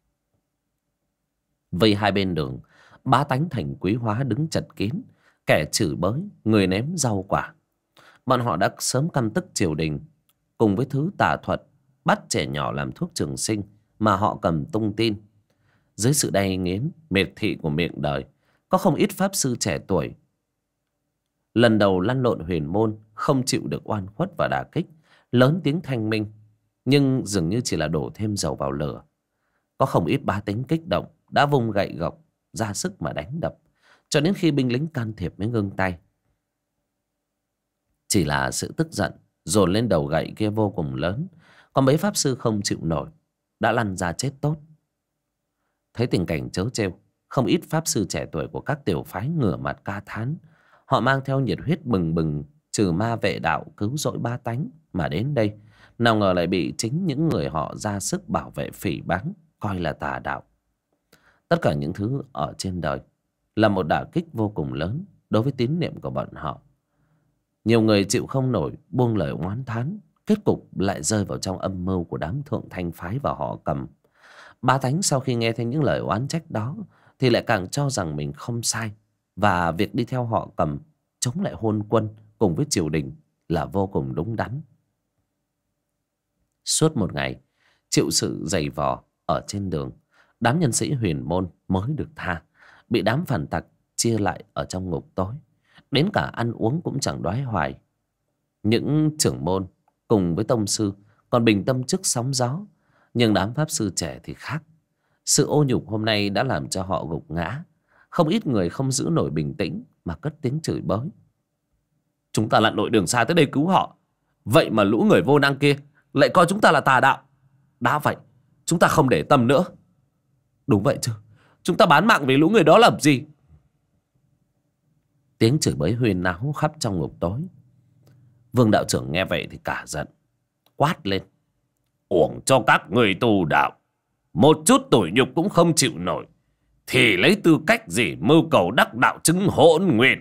Vây hai bên đường, bá tánh thành Quý Hóa đứng chật kín, kẻ chửi bới, người ném rau quả. Bọn họ đã sớm căm tức triều đình, cùng với thứ tà thuật bắt trẻ nhỏ làm thuốc trường sinh mà họ cầm tung tin. Dưới sự đay nghiến miệt thị của miệng đời, có không ít pháp sư trẻ tuổi lần đầu lăn lộn huyền môn, không chịu được oan khuất và đả kích, lớn tiếng thanh minh, nhưng dường như chỉ là đổ thêm dầu vào lửa. Có không ít bá tính kích động đã vung gậy gộc ra sức mà đánh đập, cho đến khi binh lính can thiệp mới ngưng tay. Chỉ là sự tức giận dồn lên đầu gậy kia vô cùng lớn, còn mấy pháp sư không chịu nổi đã lăn ra chết tốt. Thấy tình cảnh trớ trêu, không ít pháp sư trẻ tuổi của các tiểu phái ngửa mặt ca thán. Họ mang theo nhiệt huyết bừng bừng trừ ma vệ đạo, cứu rỗi ba tánh mà đến đây, nào ngờ lại bị chính những người họ ra sức bảo vệ phỉ báng coi là tà đạo. Tất cả những thứ ở trên đời là một đả kích vô cùng lớn đối với tín niệm của bọn họ. Nhiều người chịu không nổi, buông lời oán thán. Kết cục lại rơi vào trong âm mưu của đám thượng thanh phái và họ Cầm. Bá tánh sau khi nghe thấy những lời oán trách đó thì lại càng cho rằng mình không sai, và việc đi theo họ Cầm chống lại hôn quân cùng với triều đình là vô cùng đúng đắn. Suốt một ngày chịu sự giày vò ở trên đường, đám nhân sĩ huyền môn mới được tha, bị đám phản tặc chia lại ở trong ngục tối. Đến cả ăn uống cũng chẳng đoái hoài. Những trưởng môn cùng với tông sư còn bình tâm trước sóng gió, nhưng đám pháp sư trẻ thì khác. Sự ô nhục hôm nay đã làm cho họ gục ngã. Không ít người không giữ nổi bình tĩnh mà cất tiếng chửi bới. Chúng ta lặn lội đường xa tới đây cứu họ, vậy mà lũ người vô năng kia lại coi chúng ta là tà đạo. Đã vậy chúng ta không để tâm nữa. Đúng vậy chứ, chúng ta bán mạng vì lũ người đó làm gì? Tiếng chửi bới huyên náo khắp trong ngục tối. Vương đạo trưởng nghe vậy thì cả giận, quát lên. Uổng cho các người tu đạo, một chút tủi nhục cũng không chịu nổi, thì lấy tư cách gì mưu cầu đắc đạo chứng hỗn nguyên?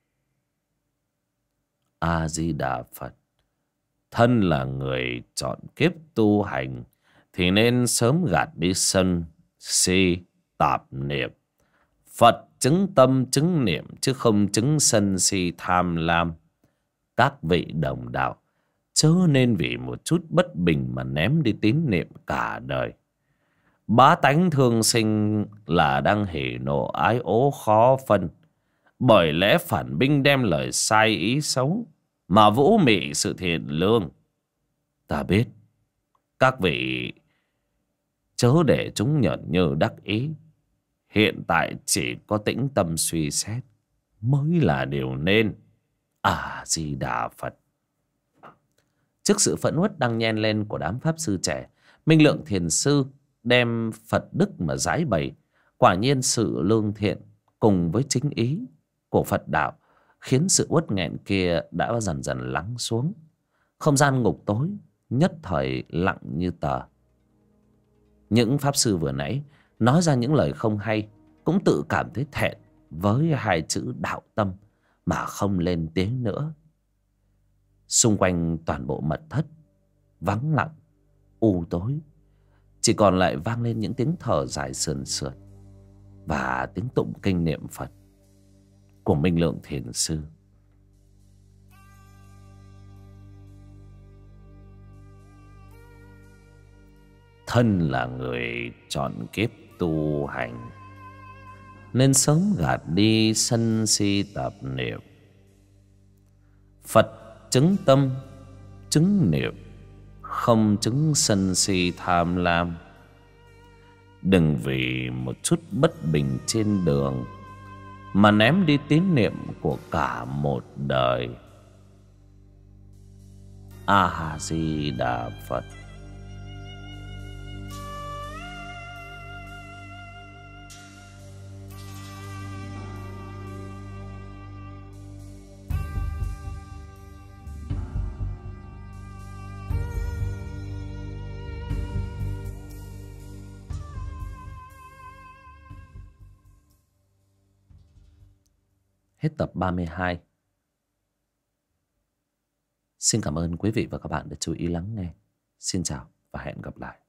A Di Đà Phật. Thân là người chọn kiếp tu hành thì nên sớm gạt đi sân si tạp niệm. Phật chứng tâm chứng niệm chứ không chứng sân si tham lam. Các vị đồng đạo chớ nên vì một chút bất bình mà ném đi tín niệm cả đời. Bá tánh thương sinh là đang hỉ nộ ái ố khó phân, bởi lẽ phản binh đem lời sai ý xấu mà vũ mị sự thiện lương. Ta biết các vị chớ để chúng nhởn nhơ đắc ý. Hiện tại chỉ có tĩnh tâm suy xét mới là điều nên. A Di Đà Phật. Trước sự phẫn uất đang nhen lên của đám pháp sư trẻ, Minh Lượng thiền sư đem Phật đức mà giải bày. Quả nhiên sự lương thiện cùng với chính ý của Phật đạo khiến sự uất nghẹn kia đã dần dần lắng xuống. Không gian ngục tối nhất thời lặng như tờ. Những pháp sư vừa nãy nói ra những lời không hay cũng tự cảm thấy thẹn với hai chữ đạo tâm mà không lên tiếng nữa. Xung quanh toàn bộ mật thất vắng lặng u tối, chỉ còn lại vang lên những tiếng thở dài sườn sượt và tiếng tụng kinh niệm Phật của Minh Lượng thiền sư. Thân là người chọn kiếp tu hành nên sớm gạt đi sân si tạp niệm. Phật chứng tâm chứng niệm, không chứng sân si tham lam. Đừng vì một chút bất bình trên đường mà ném đi tín niệm của cả một đời. A Di Đà Phật. Hết tập 32. Xin cảm ơn quý vị và các bạn đã chú ý lắng nghe. Xin chào và hẹn gặp lại.